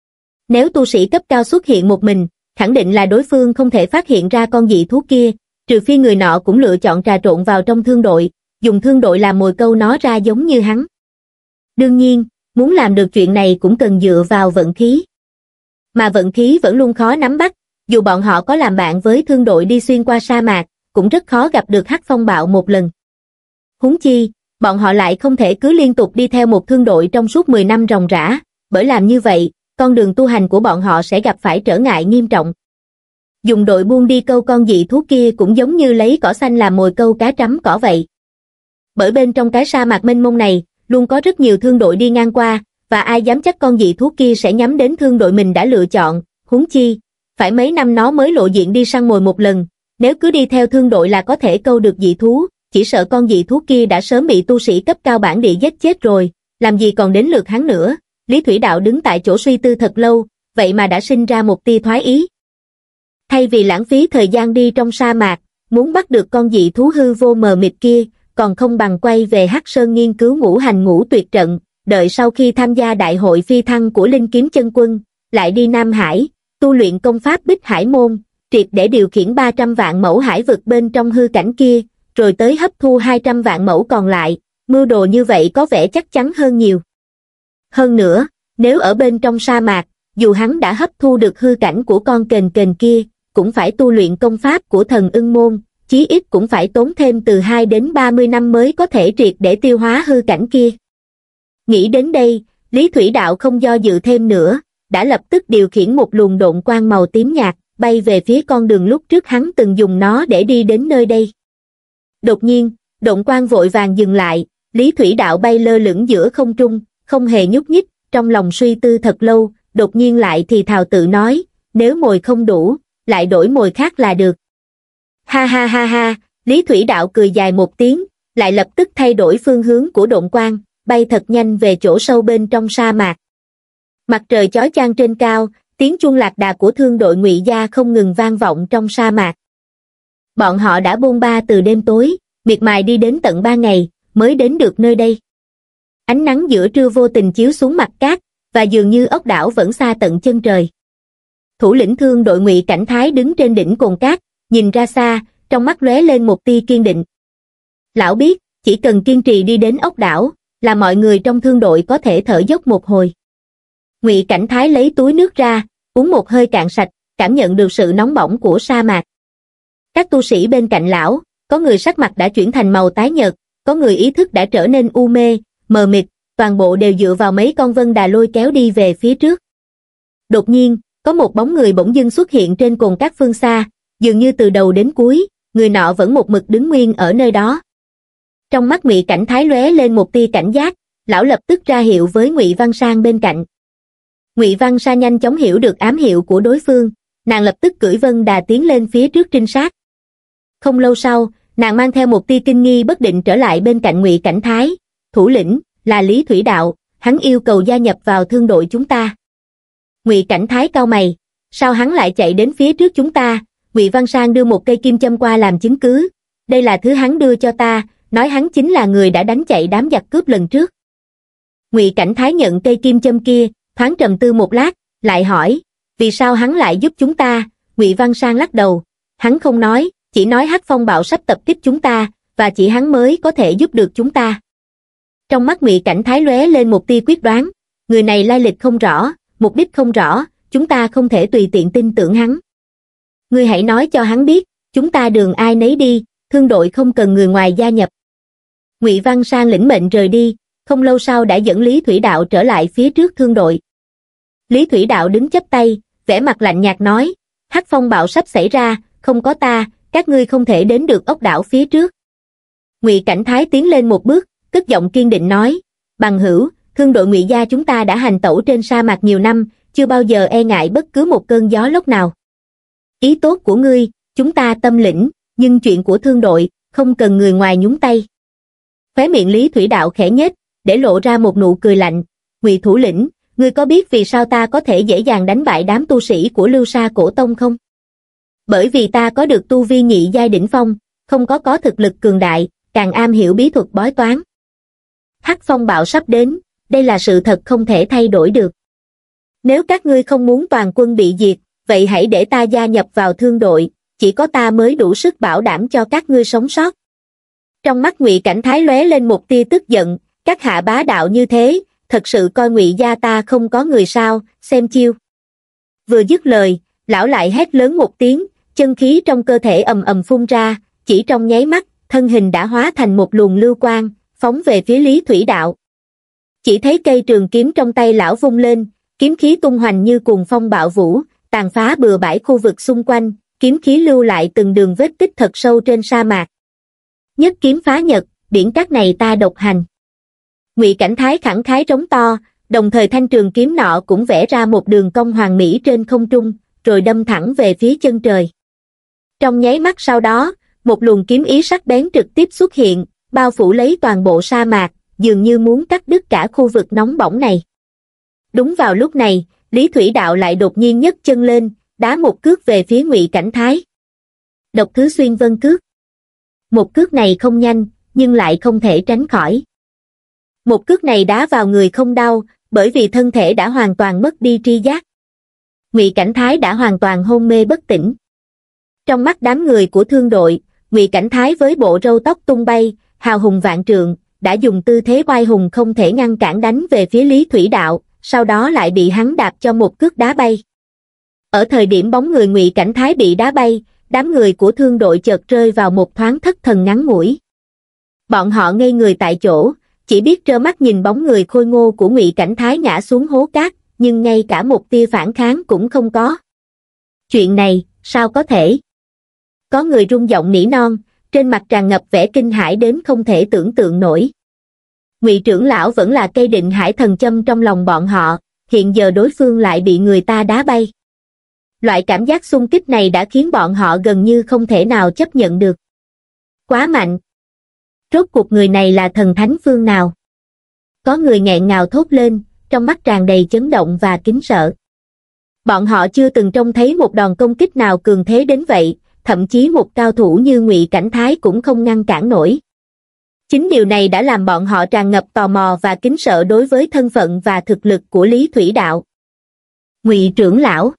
Nếu tu sĩ cấp cao xuất hiện một mình, khẳng định là đối phương không thể phát hiện ra con dị thú kia, trừ phi người nọ cũng lựa chọn trà trộn vào trong thương đội, dùng thương đội làm mồi câu nó ra giống như hắn. Đương nhiên, muốn làm được chuyện này cũng cần dựa vào vận khí. Mà vận khí vẫn luôn khó nắm bắt, dù bọn họ có làm bạn với thương đội đi xuyên qua sa mạc, cũng rất khó gặp được hắc phong bạo một lần. Huống chi, bọn họ lại không thể cứ liên tục đi theo một thương đội trong suốt mười năm ròng rã, bởi làm như vậy, con đường tu hành của bọn họ sẽ gặp phải trở ngại nghiêm trọng. Dùng đội buôn đi câu con dị thú kia cũng giống như lấy cỏ xanh làm mồi câu cá trắm cỏ vậy. Bởi bên trong cái sa mạc mênh mông này, luôn có rất nhiều thương đội đi ngang qua, và ai dám chắc con dị thú kia sẽ nhắm đến thương đội mình đã lựa chọn, huống chi, phải mấy năm nó mới lộ diện đi săn mồi một lần, nếu cứ đi theo thương đội là có thể câu được dị thú, chỉ sợ con dị thú kia đã sớm bị tu sĩ cấp cao bản địa giết chết rồi, làm gì còn đến lượt hắn nữa. Lý Thủy Đạo đứng tại chỗ suy tư thật lâu, vậy mà đã sinh ra một tia thoái ý. Thay vì lãng phí thời gian đi trong sa mạc, muốn bắt được con dị thú hư vô mờ mịt kia, còn không bằng quay về Hắc Sơn nghiên cứu ngũ hành ngũ tuyệt trận, đợi sau khi tham gia đại hội phi thăng của Linh Kiếm Chân Quân, lại đi Nam Hải, tu luyện công pháp Bích Hải Môn, triệt để điều khiển ba trăm vạn mẫu hải vực bên trong hư cảnh kia, rồi tới hấp thu hai trăm vạn mẫu còn lại, mưu đồ như vậy có vẻ chắc chắn hơn nhiều. Hơn nữa, nếu ở bên trong sa mạc, dù hắn đã hấp thu được hư cảnh của con kền kền kia, cũng phải tu luyện công pháp của thần ưng môn, chí ít cũng phải tốn thêm từ hai đến ba mươi năm mới có thể triệt để tiêu hóa hư cảnh kia. Nghĩ đến đây, Lý Thủy Đạo không do dự thêm nữa, đã lập tức điều khiển một luồng độn quang màu tím nhạt, bay về phía con đường lúc trước hắn từng dùng nó để đi đến nơi đây. Đột nhiên, độn quang vội vàng dừng lại, Lý Thủy Đạo bay lơ lửng giữa không trung, không hề nhúc nhích, trong lòng suy tư thật lâu, đột nhiên lại thì thào tự nói, nếu mồi không đủ, lại đổi mồi khác là được. Ha ha ha ha, Lý Thủy Đạo cười dài một tiếng, lại lập tức thay đổi phương hướng của độn quang, bay thật nhanh về chỗ sâu bên trong sa mạc. Mặt trời chói chang trên cao, tiếng chuông lạc đà của thương đội Ngụy Gia không ngừng vang vọng trong sa mạc. Bọn họ đã bôn ba từ đêm tối, miệt mài đi đến tận ba ngày, mới đến được nơi đây. Ánh nắng giữa trưa vô tình chiếu xuống mặt cát, và dường như ốc đảo vẫn xa tận chân trời. Thủ lĩnh thương đội Ngụy Cảnh Thái đứng trên đỉnh cồn cát, nhìn ra xa, trong mắt lóe lên một tia kiên định. Lão biết, chỉ cần kiên trì đi đến ốc đảo, là mọi người trong thương đội có thể thở dốc một hồi. Ngụy Cảnh Thái lấy túi nước ra, uống một hơi cạn sạch, cảm nhận được sự nóng bỏng của sa mạc. Các tu sĩ bên cạnh lão, có người sắc mặt đã chuyển thành màu tái nhợt, có người ý thức đã trở nên u mê, mờ mịt, toàn bộ đều dựa vào mấy con vân đà lôi kéo đi về phía trước. Đột nhiên, có một bóng người bỗng dưng xuất hiện trên cồn cát phương xa, dường như từ đầu đến cuối, người nọ vẫn một mực đứng nguyên ở nơi đó. Trong mắt Ngụy Cảnh Thái lóe lên một tia cảnh giác, lão lập tức ra hiệu với Ngụy Văn Sang bên cạnh. Ngụy Văn Sa nhanh chóng hiểu được ám hiệu của đối phương, nàng lập tức cưỡi vân đà tiến lên phía trước trinh sát. Không lâu sau, nàng mang theo một tia kinh nghi bất định trở lại bên cạnh Ngụy Cảnh Thái, thủ lĩnh, là Lý Thủy Đạo, hắn yêu cầu gia nhập vào thương đội chúng ta. Ngụy Cảnh Thái cau mày, sao hắn lại chạy đến phía trước chúng ta? Ngụy Văn Sang đưa một cây kim châm qua làm chứng cứ, đây là thứ hắn đưa cho ta, nói hắn chính là người đã đánh chạy đám giặc cướp lần trước. Ngụy Cảnh Thái nhận cây kim châm kia, thoáng trầm tư một lát, lại hỏi, vì sao hắn lại giúp chúng ta? Ngụy Văn Sang lắc đầu, Hắn không nói, chỉ nói Hắc Phong bạo sắp tập kích chúng ta, và chỉ hắn mới có thể giúp được chúng ta. Trong mắt Ngụy Cảnh Thái lóe lên một tia quyết đoán, người này lai lịch không rõ, mục đích không rõ, chúng ta không thể tùy tiện tin tưởng hắn. Ngươi hãy nói cho hắn biết, chúng ta đường ai nấy đi, thương đội không cần người ngoài gia nhập. Ngụy Văn Sang lĩnh mệnh rời đi, không lâu sau đã dẫn Lý Thủy Đạo trở lại phía trước thương đội. Lý Thủy Đạo đứng chắp tay, vẻ mặt lạnh nhạt nói, Hắc Phong bạo sắp xảy ra, không có ta, các ngươi không thể đến được ốc đảo phía trước. Ngụy Cảnh Thái tiến lên một bước, cất giọng kiên định nói, bằng hữu, thương đội Ngụy gia chúng ta đã hành tẩu trên sa mạc nhiều năm, chưa bao giờ e ngại bất cứ một cơn gió lốc nào. Ý tốt của ngươi, chúng ta tâm lĩnh, nhưng chuyện của thương đội, không cần người ngoài nhúng tay. Khóe miệng Lý Thủy Đạo khẽ nhếch, để lộ ra một nụ cười lạnh, Ngụy thủ lĩnh, ngươi có biết vì sao ta có thể dễ dàng đánh bại đám tu sĩ của Lưu Sa Cổ Tông không? Bởi vì ta có được tu vi nhị giai đỉnh phong, không có có thực lực cường đại, càng am hiểu bí thuật bói toán. Hắc Phong bạo sắp đến, đây là sự thật không thể thay đổi được. Nếu các ngươi không muốn toàn quân bị diệt, vậy hãy để ta gia nhập vào thương đội, chỉ có ta mới đủ sức bảo đảm cho các ngươi sống sót. Trong mắt Ngụy Cảnh Thái lóe lên một tia tức giận, các hạ bá đạo như thế, thật sự coi Ngụy gia ta không có người sao, xem chiêu. Vừa dứt lời, lão lại hét lớn một tiếng, chân khí trong cơ thể ầm ầm phun ra, chỉ trong nháy mắt, thân hình đã hóa thành một luồng lưu quang, phóng về phía Lý Thủy Đạo. Chỉ thấy cây trường kiếm trong tay lão vung lên, kiếm khí tung hoành như cuồng phong bạo vũ, tàn phá bừa bãi khu vực xung quanh, kiếm khí lưu lại từng đường vết tích thật sâu trên sa mạc. Nhất kiếm phá nhật, điển các này ta độc hành. Ngụy Cảnh Thái khẳng khái trống to, đồng thời thanh trường kiếm nọ cũng vẽ ra một đường cong hoàn mỹ trên không trung, rồi đâm thẳng về phía chân trời. Trong nháy mắt sau đó, một luồng kiếm ý sắc bén trực tiếp xuất hiện, bao phủ lấy toàn bộ sa mạc, dường như muốn cắt đứt cả khu vực nóng bỏng này. Đúng vào lúc này, Lý Thủy Đạo lại đột nhiên nhấc chân lên, đá một cước về phía Ngụy Cảnh Thái. Độc thứ xuyên vân cước. Một cước này không nhanh, nhưng lại không thể tránh khỏi. Một cước này đá vào người không đau, bởi vì thân thể đã hoàn toàn mất đi tri giác. Ngụy Cảnh Thái đã hoàn toàn hôn mê bất tỉnh. Trong mắt đám người của thương đội, Ngụy Cảnh Thái với bộ râu tóc tung bay, hào hùng vạn trượng, đã dùng tư thế oai hùng không thể ngăn cản đánh về phía Lý Thủy Đạo, sau đó lại bị hắn đạp cho một cước đá bay. Ở thời điểm bóng người Ngụy Cảnh Thái bị đá bay, đám người của thương đội chợt rơi vào một thoáng thất thần ngắn ngủi. Bọn họ ngây người tại chỗ, chỉ biết trơ mắt nhìn bóng người khôi ngô của Ngụy Cảnh Thái ngã xuống hố cát, nhưng ngay cả một tia phản kháng cũng không có. Chuyện này, sao có thể? Có người rung giọng nỉ non, trên mặt tràn ngập vẻ kinh hãi đến không thể tưởng tượng nổi. Ngụy trưởng lão vẫn là cây định hải thần châm trong lòng bọn họ, hiện giờ đối phương lại bị người ta đá bay. Loại cảm giác xung kích này đã khiến bọn họ gần như không thể nào chấp nhận được. Quá mạnh! Rốt cuộc người này là thần thánh phương nào? Có người nghẹn ngào thốt lên, trong mắt tràn đầy chấn động và kính sợ. Bọn họ chưa từng trông thấy một đòn công kích nào cường thế đến vậy, thậm chí một cao thủ như Ngụy Cảnh Thái cũng không ngăn cản nổi. Chính điều này đã làm bọn họ tràn ngập tò mò và kính sợ đối với thân phận và thực lực của Lý Thủy Đạo. Ngụy trưởng lão.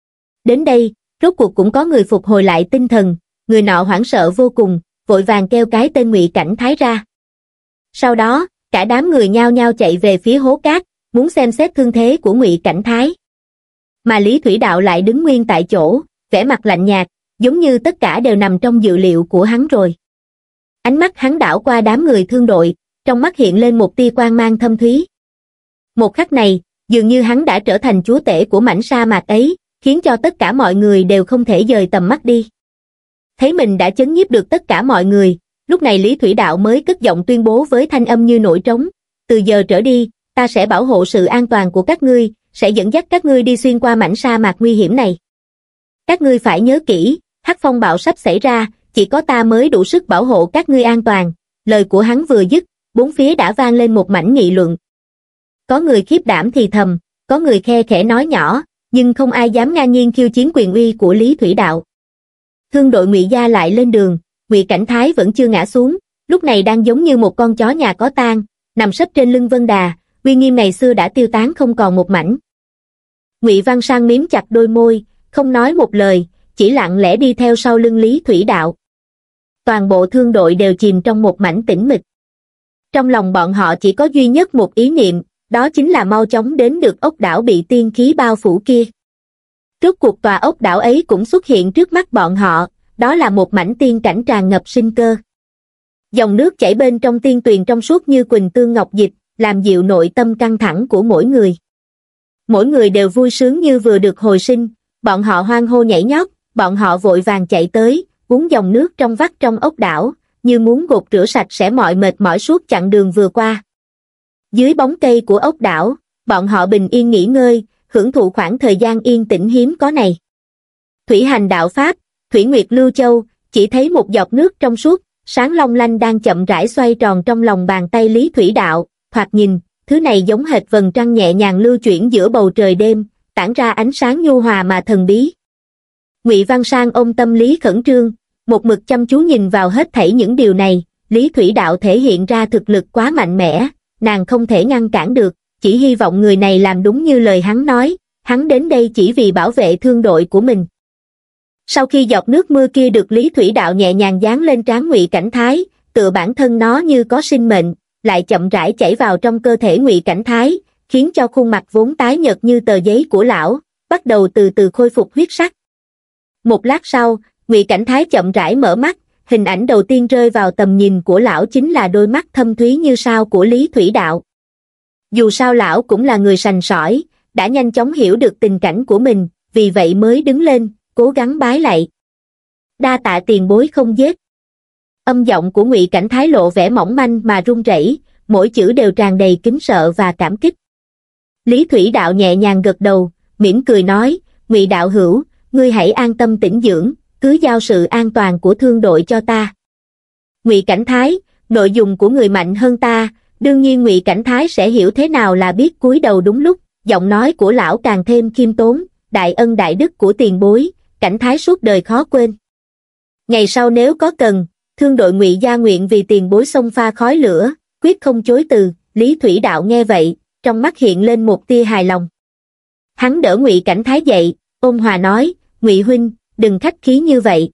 Đến đây, rốt cuộc cũng có người phục hồi lại tinh thần, người nọ hoảng sợ vô cùng, vội vàng kêu cái tên Ngụy Cảnh Thái ra. Sau đó, cả đám người nhao nhao chạy về phía hố cát, muốn xem xét thương thế của Ngụy Cảnh Thái. Mà Lý Thủy Đạo lại đứng nguyên tại chỗ, vẻ mặt lạnh nhạt, giống như tất cả đều nằm trong dự liệu của hắn rồi. Ánh mắt hắn đảo qua đám người thương đội, trong mắt hiện lên một tia quang mang thâm thúy. Một khắc này, dường như hắn đã trở thành chúa tể của mảnh sa mạc ấy, khiến cho tất cả mọi người đều không thể dời tầm mắt đi. Thấy mình đã chấn nhiếp được tất cả mọi người, lúc này Lý Thủy Đạo mới cất giọng tuyên bố với thanh âm như nổi trống, từ giờ trở đi, ta sẽ bảo hộ sự an toàn của các ngươi, sẽ dẫn dắt các ngươi đi xuyên qua mảnh sa mạc nguy hiểm này. Các ngươi phải nhớ kỹ, Hắc Phong bạo sắp xảy ra, chỉ có ta mới đủ sức bảo hộ các ngươi an toàn. Lời của hắn vừa dứt, bốn phía đã vang lên một mảnh nghị luận. Có người khiếp đảm thì thầm, có người khe khẽ nói nhỏ, nhưng không ai dám ngang nhiên khiêu chiến quyền uy của Lý Thủy Đạo. Thương đội Ngụy gia lại lên đường, Ngụy Cảnh Thái vẫn chưa ngã xuống, lúc này đang giống như một con chó nhà có tang, nằm sấp trên lưng Vân Đà, uy nghiêm ngày xưa đã tiêu tán không còn một mảnh. Ngụy Văn Sang mím chặt đôi môi, không nói một lời, chỉ lặng lẽ đi theo sau lưng Lý Thủy Đạo. Toàn bộ thương đội đều chìm trong một mảnh tĩnh mịch. Trong lòng bọn họ chỉ có duy nhất một ý niệm, đó chính là mau chóng đến được ốc đảo bị tiên khí bao phủ kia. Rốt cuộc tòa ốc đảo ấy cũng xuất hiện trước mắt bọn họ, đó là một mảnh tiên cảnh tràn ngập sinh cơ. Dòng nước chảy bên trong tiên tuyền trong suốt như quỳnh tương ngọc dịch, làm dịu nội tâm căng thẳng của mỗi người. Mỗi người đều vui sướng như vừa được hồi sinh, bọn họ hoan hô nhảy nhót, bọn họ vội vàng chạy tới, uống dòng nước trong vắt trong ốc đảo, như muốn gột rửa sạch sẽ mọi mệt mỏi suốt chặng đường vừa qua. Dưới bóng cây của ốc đảo, bọn họ bình yên nghỉ ngơi, hưởng thụ khoảng thời gian yên tĩnh hiếm có này. Thủy hành đạo Pháp, Thủy Nguyệt Lưu Châu, chỉ thấy một giọt nước trong suốt, sáng long lanh đang chậm rãi xoay tròn trong lòng bàn tay Lý Thủy Đạo, thoạt nhìn, thứ này giống hệt vầng trăng nhẹ nhàng lưu chuyển giữa bầu trời đêm, tản ra ánh sáng nhu hòa mà thần bí. Ngụy Văn Sang ôm tâm lý khẩn trương, một mực chăm chú nhìn vào hết thảy những điều này, Lý Thủy Đạo thể hiện ra thực lực quá mạnh mẽ, nàng không thể ngăn cản được, chỉ hy vọng người này làm đúng như lời hắn nói, hắn đến đây chỉ vì bảo vệ thương đội của mình. Sau khi giọt nước mưa kia được Lý Thủy Đạo nhẹ nhàng dán lên trán Ngụy Cảnh Thái, tựa bản thân nó như có sinh mệnh, lại chậm rãi chảy vào trong cơ thể Ngụy Cảnh Thái, khiến cho khuôn mặt vốn tái nhợt như tờ giấy của lão, bắt đầu từ từ khôi phục huyết sắc. Một lát sau, Ngụy Cảnh Thái chậm rãi mở mắt, hình ảnh đầu tiên rơi vào tầm nhìn của lão chính là đôi mắt thâm thúy như sao của Lý Thủy Đạo. Dù sao lão cũng là người sành sỏi, đã nhanh chóng hiểu được tình cảnh của mình, vì vậy mới đứng lên, cố gắng bái lạy. Đa tạ tiền bối không giết. Âm giọng của Ngụy Cảnh Thái lộ vẻ mỏng manh mà run rẩy, mỗi chữ đều tràn đầy kính sợ và cảm kích. Lý Thủy Đạo nhẹ nhàng gật đầu, mỉm cười nói, Ngụy đạo hữu, ngươi hãy an tâm tĩnh dưỡng, cứ giao sự an toàn của thương đội cho ta. Ngụy Cảnh Thái, nội dung của người mạnh hơn ta, đương nhiên Ngụy Cảnh Thái sẽ hiểu thế nào là biết cúi đầu đúng lúc, giọng nói của lão càng thêm khiêm tốn, đại ân đại đức của tiền bối, Cảnh Thái suốt đời khó quên. Ngày sau nếu có cần, thương đội Ngụy gia nguyện vì tiền bối xông pha khói lửa, quyết không chối từ. Lý Thủy Đạo nghe vậy, trong mắt hiện lên một tia hài lòng. Hắn đỡ Ngụy Cảnh Thái dậy, ôn hòa nói, Ngụy huynh, đừng khách khí như vậy.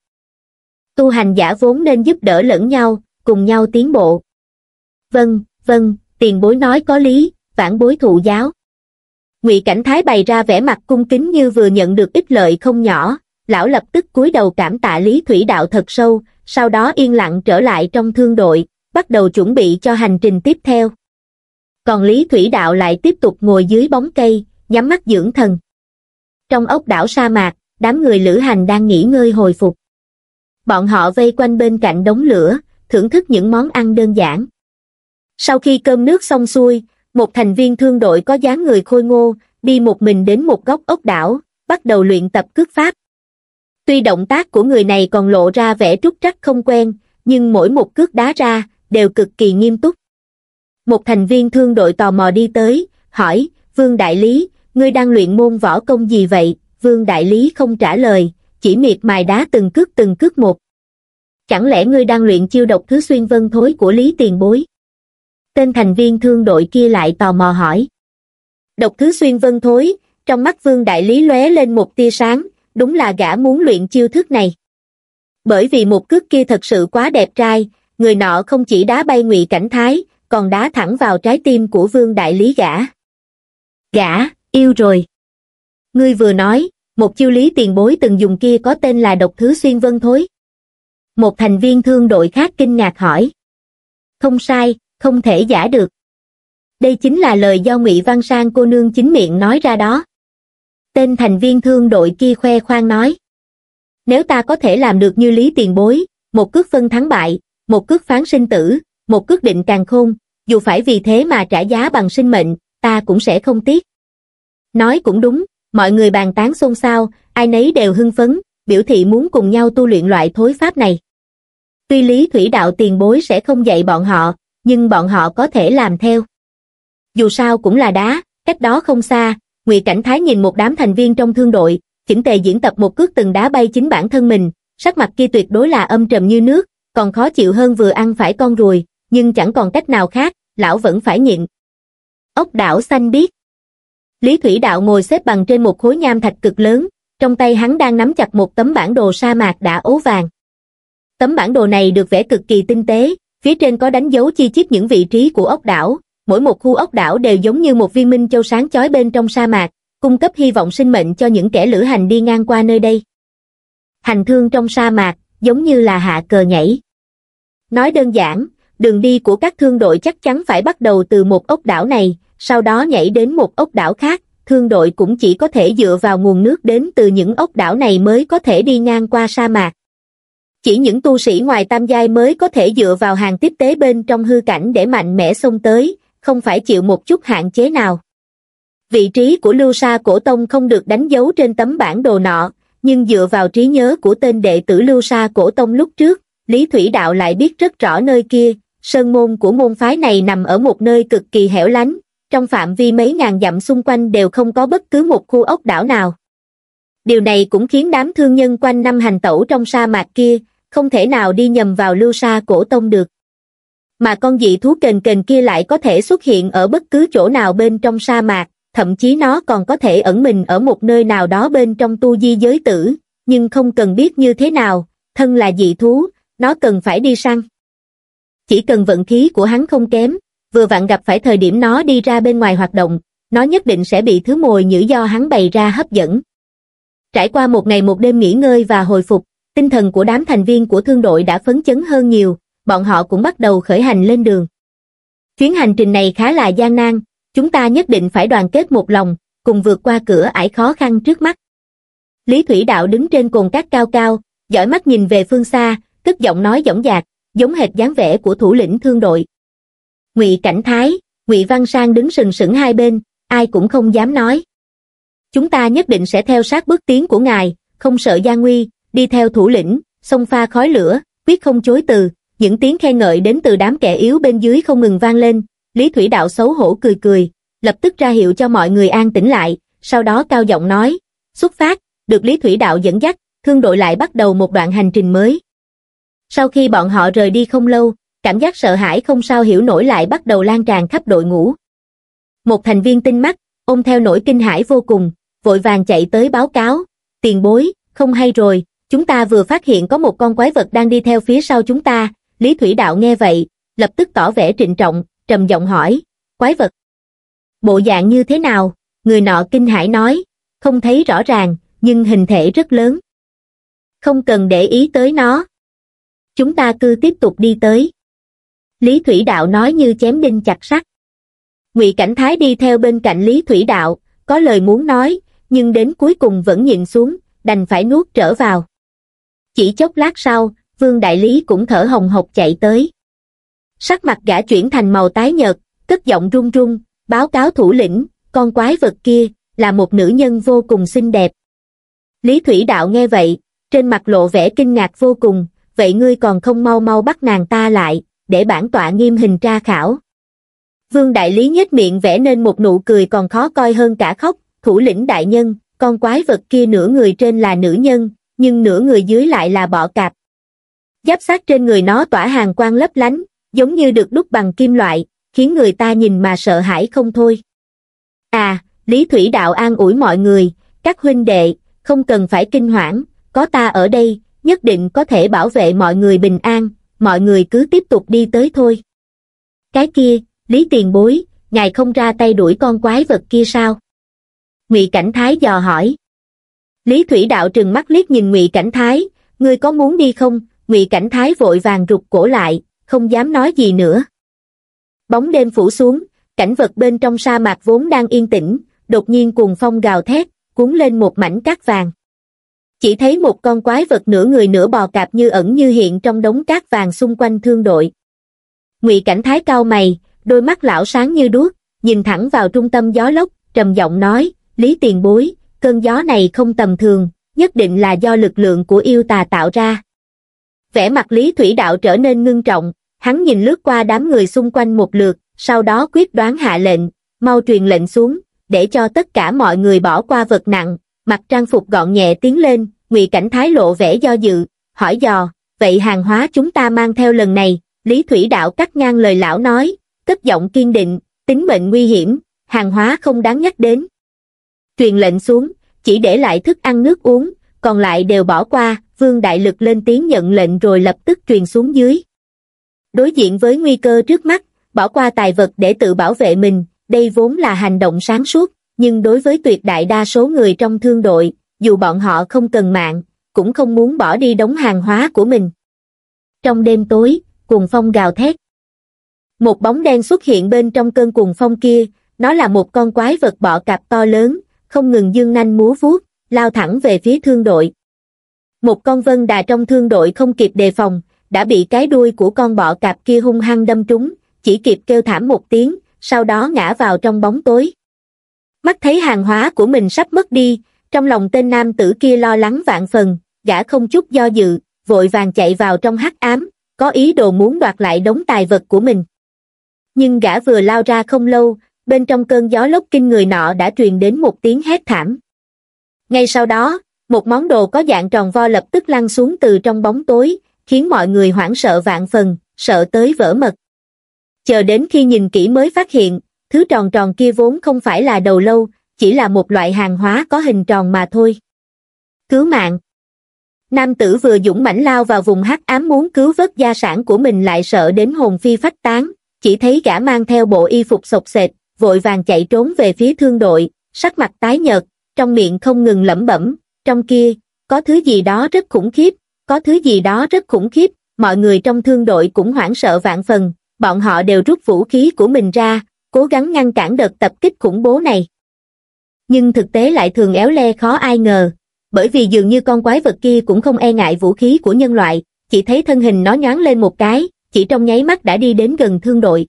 Tu hành giả vốn nên giúp đỡ lẫn nhau, cùng nhau tiến bộ. Vâng, vâng, tiền bối nói có lý, vãn bối thụ giáo. Ngụy Cảnh Thái bày ra vẻ mặt cung kính như vừa nhận được ích lợi không nhỏ, lão lập tức cúi đầu cảm tạ Lý Thủy Đạo thật sâu, sau đó yên lặng trở lại trong thương đội, bắt đầu chuẩn bị cho hành trình tiếp theo. Còn Lý Thủy Đạo lại tiếp tục ngồi dưới bóng cây, nhắm mắt dưỡng thần. Trong ốc đảo sa mạc, đám người lữ hành đang nghỉ ngơi hồi phục. Bọn họ vây quanh bên cạnh đống lửa, thưởng thức những món ăn đơn giản. Sau khi cơm nước xong xuôi, một thành viên thương đội có dáng người khôi ngô, đi một mình đến một góc ốc đảo, bắt đầu luyện tập cước pháp. Tuy động tác của người này còn lộ ra vẻ trúc trắc không quen, nhưng mỗi một cước đá ra, đều cực kỳ nghiêm túc. Một thành viên thương đội tò mò đi tới, hỏi, Vương Đại Lý, ngươi đang luyện môn võ công gì vậy? Vương Đại Lý không trả lời, chỉ miệt mài đá từng cước từng cước một. Chẳng lẽ ngươi đang luyện chiêu độc thứ xuyên vân thối của Lý tiền bối? Tên thành viên thương đội kia lại tò mò hỏi. Độc thứ xuyên vân thối, trong mắt Vương Đại Lý lóe lên một tia sáng, đúng là gã muốn luyện chiêu thức này. Bởi vì một cước kia thật sự quá đẹp trai, người nọ không chỉ đá bay Ngụy Cảnh Thái, còn đá thẳng vào trái tim của Vương Đại Lý gã. Gã, yêu rồi. Ngươi vừa nói, một chiêu Lý tiền bối từng dùng kia có tên là độc thứ xuyên vân thối. Một thành viên thương đội khác kinh ngạc hỏi. Không sai, không thể giả được. Đây chính là lời do Ngụy Văn Sang cô nương chính miệng nói ra đó. Tên thành viên thương đội kia khoe khoang nói. Nếu ta có thể làm được như Lý tiền bối, một cước phân thắng bại, một cước phán sinh tử, một cước định càn khôn, dù phải vì thế mà trả giá bằng sinh mệnh, ta cũng sẽ không tiếc. Nói cũng đúng, mọi người bàn tán xôn xao, ai nấy đều hưng phấn, biểu thị muốn cùng nhau tu luyện loại thối pháp này. Tuy Lý Thủy Đạo tiền bối sẽ không dạy bọn họ, nhưng bọn họ có thể làm theo. Dù sao cũng là đá, cách đó không xa, Ngụy Cảnh Thái nhìn một đám thành viên trong thương đội, chỉnh tề diễn tập một cước từng đá bay chính bản thân mình, sắc mặt kia tuyệt đối là âm trầm như nước, còn khó chịu hơn vừa ăn phải con ruồi, nhưng chẳng còn cách nào khác, lão vẫn phải nhịn. Ốc đảo xanh biếc. Lý Thủy Đạo ngồi xếp bằng trên một khối nham thạch cực lớn, Trong tay hắn đang nắm chặt một tấm bản đồ sa mạc đã ố vàng. Tấm bản đồ này được vẽ cực kỳ tinh tế, phía trên có đánh dấu chi chít những vị trí của ốc đảo, mỗi một khu ốc đảo đều giống như một viên minh châu sáng chói bên trong sa mạc, cung cấp hy vọng sinh mệnh cho những kẻ lữ hành đi ngang qua nơi đây. Hành thương trong sa mạc, giống như là hạ cờ nhảy. Nói đơn giản, đường đi của các thương đội chắc chắn phải bắt đầu từ một ốc đảo này, sau đó nhảy đến một ốc đảo khác, thương đội cũng chỉ có thể dựa vào nguồn nước đến từ những ốc đảo này mới có thể đi ngang qua sa mạc. Chỉ những tu sĩ ngoài tam giai mới có thể dựa vào hàng tiếp tế bên trong hư cảnh để mạnh mẽ xông tới, không phải chịu một chút hạn chế nào. Vị trí của Lưu Sa Cổ Tông không được đánh dấu trên tấm bản đồ nọ, nhưng dựa vào trí nhớ của tên đệ tử Lưu Sa Cổ Tông lúc trước, Lý Thủy Đạo lại biết rất rõ nơi kia. Sơn môn của môn phái này nằm ở một nơi cực kỳ hẻo lánh, trong phạm vi mấy ngàn dặm xung quanh đều không có bất cứ một khu ốc đảo nào. Điều này cũng khiến đám thương nhân quanh năm hành tẩu trong sa mạc kia, không thể nào đi nhầm vào Lưu Sa Cổ Tông được. Mà con dị thú kền kền kia lại có thể xuất hiện ở bất cứ chỗ nào bên trong sa mạc, thậm chí nó còn có thể ẩn mình ở một nơi nào đó bên trong tu di giới tử, nhưng không cần biết như thế nào, thân là dị thú, nó cần phải đi săn. Chỉ cần vận khí của hắn không kém, vừa vặn gặp phải thời điểm nó đi ra bên ngoài hoạt động, nó nhất định sẽ bị thứ mồi nhử do hắn bày ra hấp dẫn. Trải qua một ngày một đêm nghỉ ngơi và hồi phục, tinh thần của đám thành viên của thương đội đã phấn chấn hơn nhiều, bọn họ cũng bắt đầu khởi hành lên đường. Chuyến hành trình này khá là gian nan, chúng ta nhất định phải đoàn kết một lòng, cùng vượt qua cửa ải khó khăn trước mắt. Lý Thủy Đạo đứng trên cồn cát cao cao, dõi mắt nhìn về phương xa, cất giọng nói dõng dạc, giống hệt dáng vẻ của thủ lĩnh thương đội. Ngụy Cảnh Thái, Ngụy Văn Sang đứng sừng sững hai bên, ai cũng không dám nói. Chúng ta nhất định sẽ theo sát bước tiến của ngài, không sợ gian nguy, đi theo thủ lĩnh, xông pha khói lửa, quyết không chối từ. Những tiếng khen ngợi đến từ đám kẻ yếu bên dưới không ngừng vang lên. Lý Thủy Đạo xấu hổ cười cười, lập tức ra hiệu cho mọi người an tĩnh lại, sau đó cao giọng nói, xuất phát. Được Lý Thủy Đạo dẫn dắt, thương đội lại bắt đầu một đoạn hành trình mới. Sau khi bọn họ rời đi không lâu, cảm giác sợ hãi không sao hiểu nổi lại bắt đầu lan tràn khắp đội ngũ. Một thành viên tinh mắt, ôm theo nỗi kinh hãi vô cùng, vội vàng chạy tới báo cáo, tiền bối, không hay rồi, chúng ta vừa phát hiện có một con quái vật đang đi theo phía sau chúng ta. Lý Thủy Đạo nghe vậy, lập tức tỏ vẻ trịnh trọng, trầm giọng hỏi, quái vật? Bộ dạng như thế nào? Người nọ kinh hãi nói, không thấy rõ ràng, nhưng hình thể rất lớn. Không cần để ý tới nó. Chúng ta cứ tiếp tục đi tới. Lý Thủy Đạo nói như chém đinh chặt sắt. Ngụy Cảnh Thái đi theo bên cạnh Lý Thủy Đạo, có lời muốn nói, nhưng đến cuối cùng vẫn nhịn xuống, đành phải nuốt trở vào. Chỉ chốc lát sau, Vương Đại Lý cũng thở hồng hộc chạy tới. Sắc mặt gã chuyển thành màu tái nhợt, cất giọng run run, báo cáo thủ lĩnh, con quái vật kia, là một nữ nhân vô cùng xinh đẹp. Lý Thủy Đạo nghe vậy, trên mặt lộ vẻ kinh ngạc vô cùng, vậy ngươi còn không mau mau bắt nàng ta lại, để bản tọa nghiêm hình tra khảo. Vương Đại Lý nhếch miệng vẽ nên một nụ cười còn khó coi hơn cả khóc, thủ lĩnh đại nhân, con quái vật kia nửa người trên là nữ nhân, nhưng nửa người dưới lại là bọ cạp. Giáp xác trên người nó tỏa hàn quang lấp lánh, giống như được đúc bằng kim loại, khiến người ta nhìn mà sợ hãi không thôi. À, Lý Thủy Đạo an ủi mọi người, các huynh đệ, không cần phải kinh hoảng, có ta ở đây, nhất định có thể bảo vệ mọi người bình an, mọi người cứ tiếp tục đi tới thôi. Cái kia, Lý tiền bối, ngài không ra tay đuổi con quái vật kia sao? Ngụy Cảnh Thái dò hỏi. Lý Thủy Đạo trừng mắt liếc nhìn Ngụy Cảnh Thái, ngươi có muốn đi không? Ngụy Cảnh Thái vội vàng rụt cổ lại, không dám nói gì nữa. Bóng đêm phủ xuống, cảnh vật bên trong sa mạc vốn đang yên tĩnh, đột nhiên cuồng phong gào thét, cuốn lên một mảnh cát vàng. Chỉ thấy một con quái vật nửa người nửa bò cạp như ẩn như hiện trong đống cát vàng xung quanh thương đội. Ngụy Cảnh Thái cau mày, đôi mắt lão sáng như đuốc, nhìn thẳng vào trung tâm gió lốc, trầm giọng nói, Lý tiền bối, cơn gió này không tầm thường, nhất định là do lực lượng của yêu tà tạo ra. Vẻ mặt Lý Thủy Đạo trở nên ngưng trọng, hắn nhìn lướt qua đám người xung quanh một lượt, sau đó quyết đoán hạ lệnh, mau truyền lệnh xuống, để cho tất cả mọi người bỏ qua vật nặng, mặc trang phục gọn nhẹ tiến lên. Ngụy Cảnh Thái lộ vẻ do dự, hỏi dò, vậy hàng hóa chúng ta mang theo lần này? Lý Thủy Đạo cắt ngang lời lão nói, cất giọng kiên định, tính mệnh nguy hiểm, hàng hóa không đáng nhắc đến. Truyền lệnh xuống, chỉ chỉ để lại thức ăn nước uống, còn lại đều bỏ qua. Vương Đại Lực lên tiếng nhận lệnh rồi lập tức truyền xuống dưới. Đối diện với nguy cơ trước mắt, bỏ qua tài vật để tự bảo vệ mình, đây vốn là hành động sáng suốt, nhưng đối với tuyệt đại đa số người trong thương đội, dù bọn họ không cần mạng, cũng không muốn bỏ đi đống hàng hóa của mình. Trong đêm tối, cuồng phong gào thét. Một bóng đen xuất hiện bên trong cơn cuồng phong kia, nó là một con quái vật bọ cạp to lớn, không ngừng giương nanh múa vuốt, lao thẳng về phía thương đội. Một con vân đà trong thương đội không kịp đề phòng, đã bị cái đuôi của con bọ cạp kia hung hăng đâm trúng, chỉ kịp kêu thảm một tiếng, sau đó ngã vào trong bóng tối. Mắt thấy hàng hóa của mình sắp mất đi, trong lòng tên nam tử kia lo lắng vạn phần, gã không chút do dự, vội vàng chạy vào trong hắc ám, có ý đồ muốn đoạt lại đống tài vật của mình. Nhưng gã vừa lao ra không lâu, bên trong cơn gió lốc kinh người nọ đã truyền đến một tiếng hét thảm. Ngay sau đó, một món đồ có dạng tròn vo lập tức lăn xuống từ trong bóng tối, khiến mọi người hoảng sợ vạn phần, sợ tới vỡ mật. Chờ đến khi nhìn kỹ mới phát hiện, thứ tròn tròn kia vốn không phải là đầu lâu, chỉ là một loại hàng hóa có hình tròn mà thôi. Cứu mạng! Nam tử vừa dũng mãnh lao vào vùng hắc ám muốn cứu vớt gia sản của mình lại sợ đến hồn phi phách tán, chỉ thấy gã mang theo bộ y phục xộc xệch, vội vàng chạy trốn về phía thương đội, sắc mặt tái nhợt, trong miệng không ngừng lẩm bẩm, trong kia, có thứ gì đó rất khủng khiếp, có thứ gì đó rất khủng khiếp, mọi người trong thương đội cũng hoảng sợ vạn phần, bọn họ đều rút vũ khí của mình ra, cố gắng ngăn cản đợt tập kích khủng bố này. Nhưng thực tế lại thường éo le khó ai ngờ, bởi vì dường như con quái vật kia cũng không e ngại vũ khí của nhân loại, chỉ thấy thân hình nó nhoáng lên một cái, chỉ trong nháy mắt đã đi đến gần thương đội.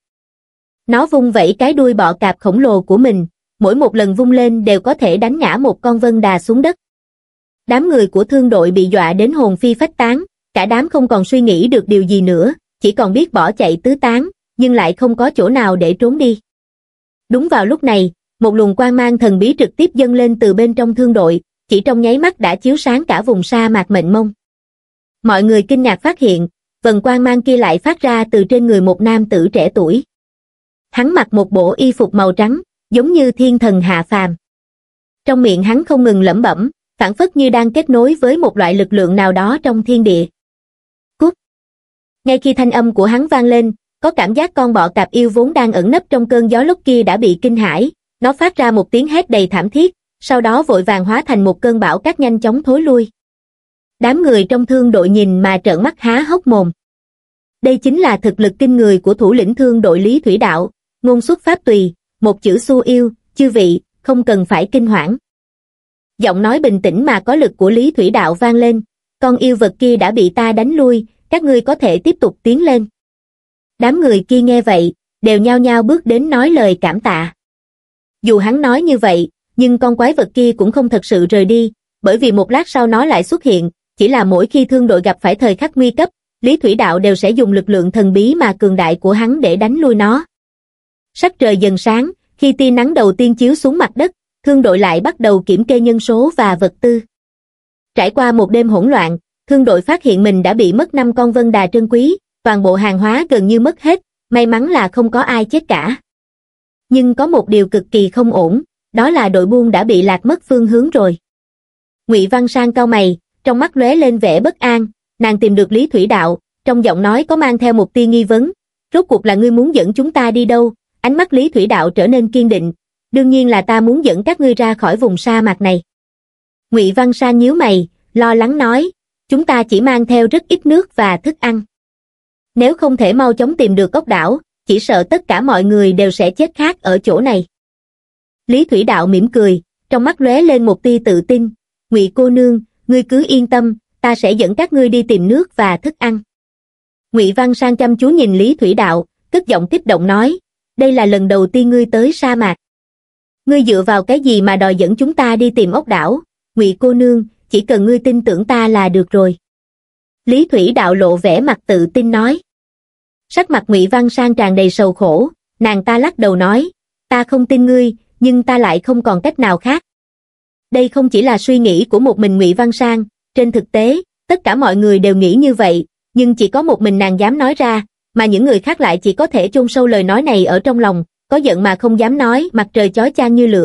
Nó vung vẩy cái đuôi bọ cạp khổng lồ của mình, mỗi một lần vung lên đều có thể đánh ngã một con vân đà xuống đất. Đám người của thương đội bị dọa đến hồn phi phách tán, cả đám không còn suy nghĩ được điều gì nữa, chỉ còn biết bỏ chạy tứ tán, nhưng lại không có chỗ nào để trốn đi. Đúng vào lúc này, một luồng quang mang thần bí trực tiếp dâng lên từ bên trong thương đội, chỉ trong nháy mắt đã chiếu sáng cả vùng sa mạc mênh mông. Mọi người kinh ngạc phát hiện, vầng quang mang kia lại phát ra từ trên người một nam tử trẻ tuổi. Hắn mặc một bộ y phục màu trắng, giống như thiên thần hạ phàm. Trong miệng hắn không ngừng lẩm bẩm, phảng phất như đang kết nối với một loại lực lượng nào đó trong thiên địa. Cút! Ngay khi thanh âm của hắn vang lên, có cảm giác con bọ cạp yêu vốn đang ẩn nấp trong cơn gió lốc kia đã bị kinh hãi, nó phát ra một tiếng hét đầy thảm thiết, sau đó vội vàng hóa thành một cơn bão cát nhanh chóng thối lui. Đám người trong thương đội nhìn mà trợn mắt há hốc mồm. Đây chính là thực lực kinh người của thủ lĩnh thương đội Lý Thủy Đạo, ngôn xuất pháp tùy, một chữ xu yêu, chư vị, không cần phải kinh hoảng. Giọng nói bình tĩnh mà có lực của Lý Thủy Đạo vang lên, con yêu vật kia đã bị ta đánh lui, các ngươi có thể tiếp tục tiến lên. Đám người kia nghe vậy, đều nhao nhao bước đến nói lời cảm tạ. Dù hắn nói như vậy, nhưng con quái vật kia cũng không thật sự rời đi, bởi vì một lát sau nó lại xuất hiện, chỉ là mỗi khi thương đội gặp phải thời khắc nguy cấp, Lý Thủy Đạo đều sẽ dùng lực lượng thần bí mà cường đại của hắn để đánh lui nó. Sắc trời dần sáng, khi tia nắng đầu tiên chiếu xuống mặt đất, thương đội lại bắt đầu kiểm kê nhân số và vật tư. Trải qua một đêm hỗn loạn, thương đội phát hiện mình đã bị mất năm con vân đà trân quý, toàn bộ hàng hóa gần như mất hết, may mắn là không có ai chết cả. Nhưng có một điều cực kỳ không ổn, đó là đội buôn đã bị lạc mất phương hướng rồi. Ngụy Văn Sang cau mày, trong mắt lóe lên vẻ bất an, nàng tìm được Lý Thủy Đạo, trong giọng nói có mang theo một tia nghi vấn, rốt cuộc là ngươi muốn dẫn chúng ta đi đâu? Ánh mắt Lý Thủy Đạo trở nên kiên định, đương nhiên là ta muốn dẫn các ngươi ra khỏi vùng sa mạc này. Ngụy Văn Sang nhíu mày, lo lắng nói, chúng ta chỉ mang theo rất ít nước và thức ăn. Nếu không thể mau chóng tìm được ốc đảo, chỉ sợ tất cả mọi người đều sẽ chết khát ở chỗ này. Lý Thủy Đạo mỉm cười, trong mắt lóe lên một tia tự tin, Ngụy cô nương, ngươi cứ yên tâm, ta sẽ dẫn các ngươi đi tìm nước và thức ăn. Ngụy Văn Sang chăm chú nhìn Lý Thủy Đạo, cất giọng kích động nói, đây là lần đầu tiên ngươi tới sa mạc. Ngươi dựa vào cái gì mà đòi dẫn chúng ta đi tìm ốc đảo? Ngụy cô nương, chỉ cần ngươi tin tưởng ta là được rồi. Lý Thủy Đạo lộ vẻ mặt tự tin nói. Sắc mặt Ngụy Văn Sang tràn đầy sầu khổ, nàng ta lắc đầu nói, ta không tin ngươi, nhưng ta lại không còn cách nào khác. Đây không chỉ là suy nghĩ của một mình Ngụy Văn Sang, trên thực tế, tất cả mọi người đều nghĩ như vậy, nhưng chỉ có một mình nàng dám nói ra, mà những người khác lại chỉ có thể chôn sâu lời nói này ở trong lòng, có giận mà không dám nói. Mặt trời chói chang như lửa,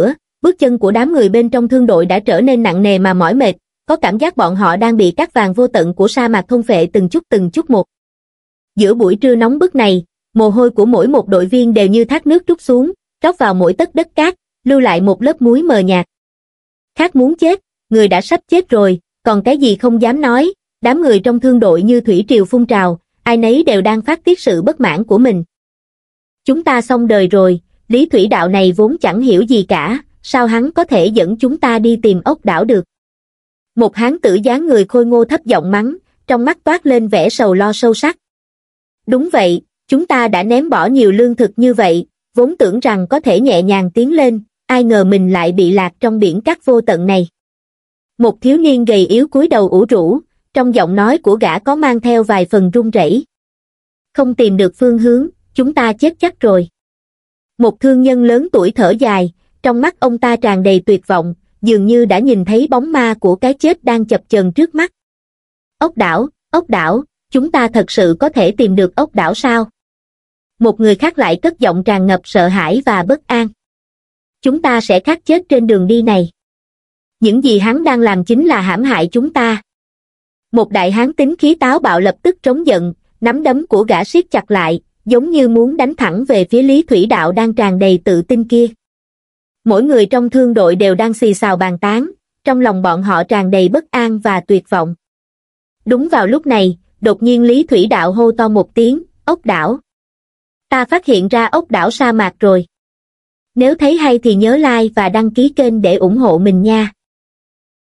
Bước chân của đám người bên trong thương đội đã trở nên nặng nề mà mỏi mệt, có cảm giác bọn họ đang bị cát vàng vô tận của sa mạc thôn phệ từng chút từng chút một. Giữa buổi trưa nóng bức này, mồ hôi của mỗi một đội viên đều như thác nước trút xuống, rót vào mỗi tấc đất cát, lưu lại một lớp muối mờ nhạt. Khát muốn chết, người đã sắp chết rồi, còn cái gì không dám nói, đám người trong thương đội như thủy triều phun trào, ai nấy đều đang phát tiết sự bất mãn của mình. Chúng ta xong đời rồi, Lý Thủy Đạo này vốn chẳng hiểu gì cả, sao hắn có thể dẫn chúng ta đi tìm ốc đảo được. Một hán tử dáng người khôi ngô thấp giọng mắng, trong mắt toát lên vẻ sầu lo sâu sắc. Đúng vậy, chúng ta đã ném bỏ nhiều lương thực như vậy, vốn tưởng rằng có thể nhẹ nhàng tiến lên, ai ngờ mình lại bị lạc trong biển cát vô tận này. Một thiếu niên gầy yếu cúi đầu ủ rũ, trong giọng nói của gã có mang theo vài phần run rẩy. Không tìm được phương hướng, chúng ta chết chắc rồi. Một thương nhân lớn tuổi thở dài, trong mắt ông ta tràn đầy tuyệt vọng, dường như đã nhìn thấy bóng ma của cái chết đang chập chờn trước mắt. Ốc đảo, ốc đảo, chúng ta thật sự có thể tìm được ốc đảo sao? Một người khác lại cất giọng tràn ngập sợ hãi và bất an. Chúng ta sẽ khát chết trên đường đi này. Những gì hắn đang làm chính là hãm hại chúng ta. Một đại hán tính khí táo bạo lập tức trống giận, nắm đấm của gã siết chặt lại, giống như muốn đánh thẳng về phía Lý Thủy Đạo đang tràn đầy tự tin kia. Mỗi người trong thương đội đều đang xì xào bàn tán, trong lòng bọn họ tràn đầy bất an và tuyệt vọng. Đúng vào lúc này, đột nhiên Lý Thủy Đạo hô to một tiếng, ốc đảo. Ta phát hiện ra ốc đảo sa mạc rồi. Nếu thấy hay thì nhớ like và đăng ký kênh để ủng hộ mình nha.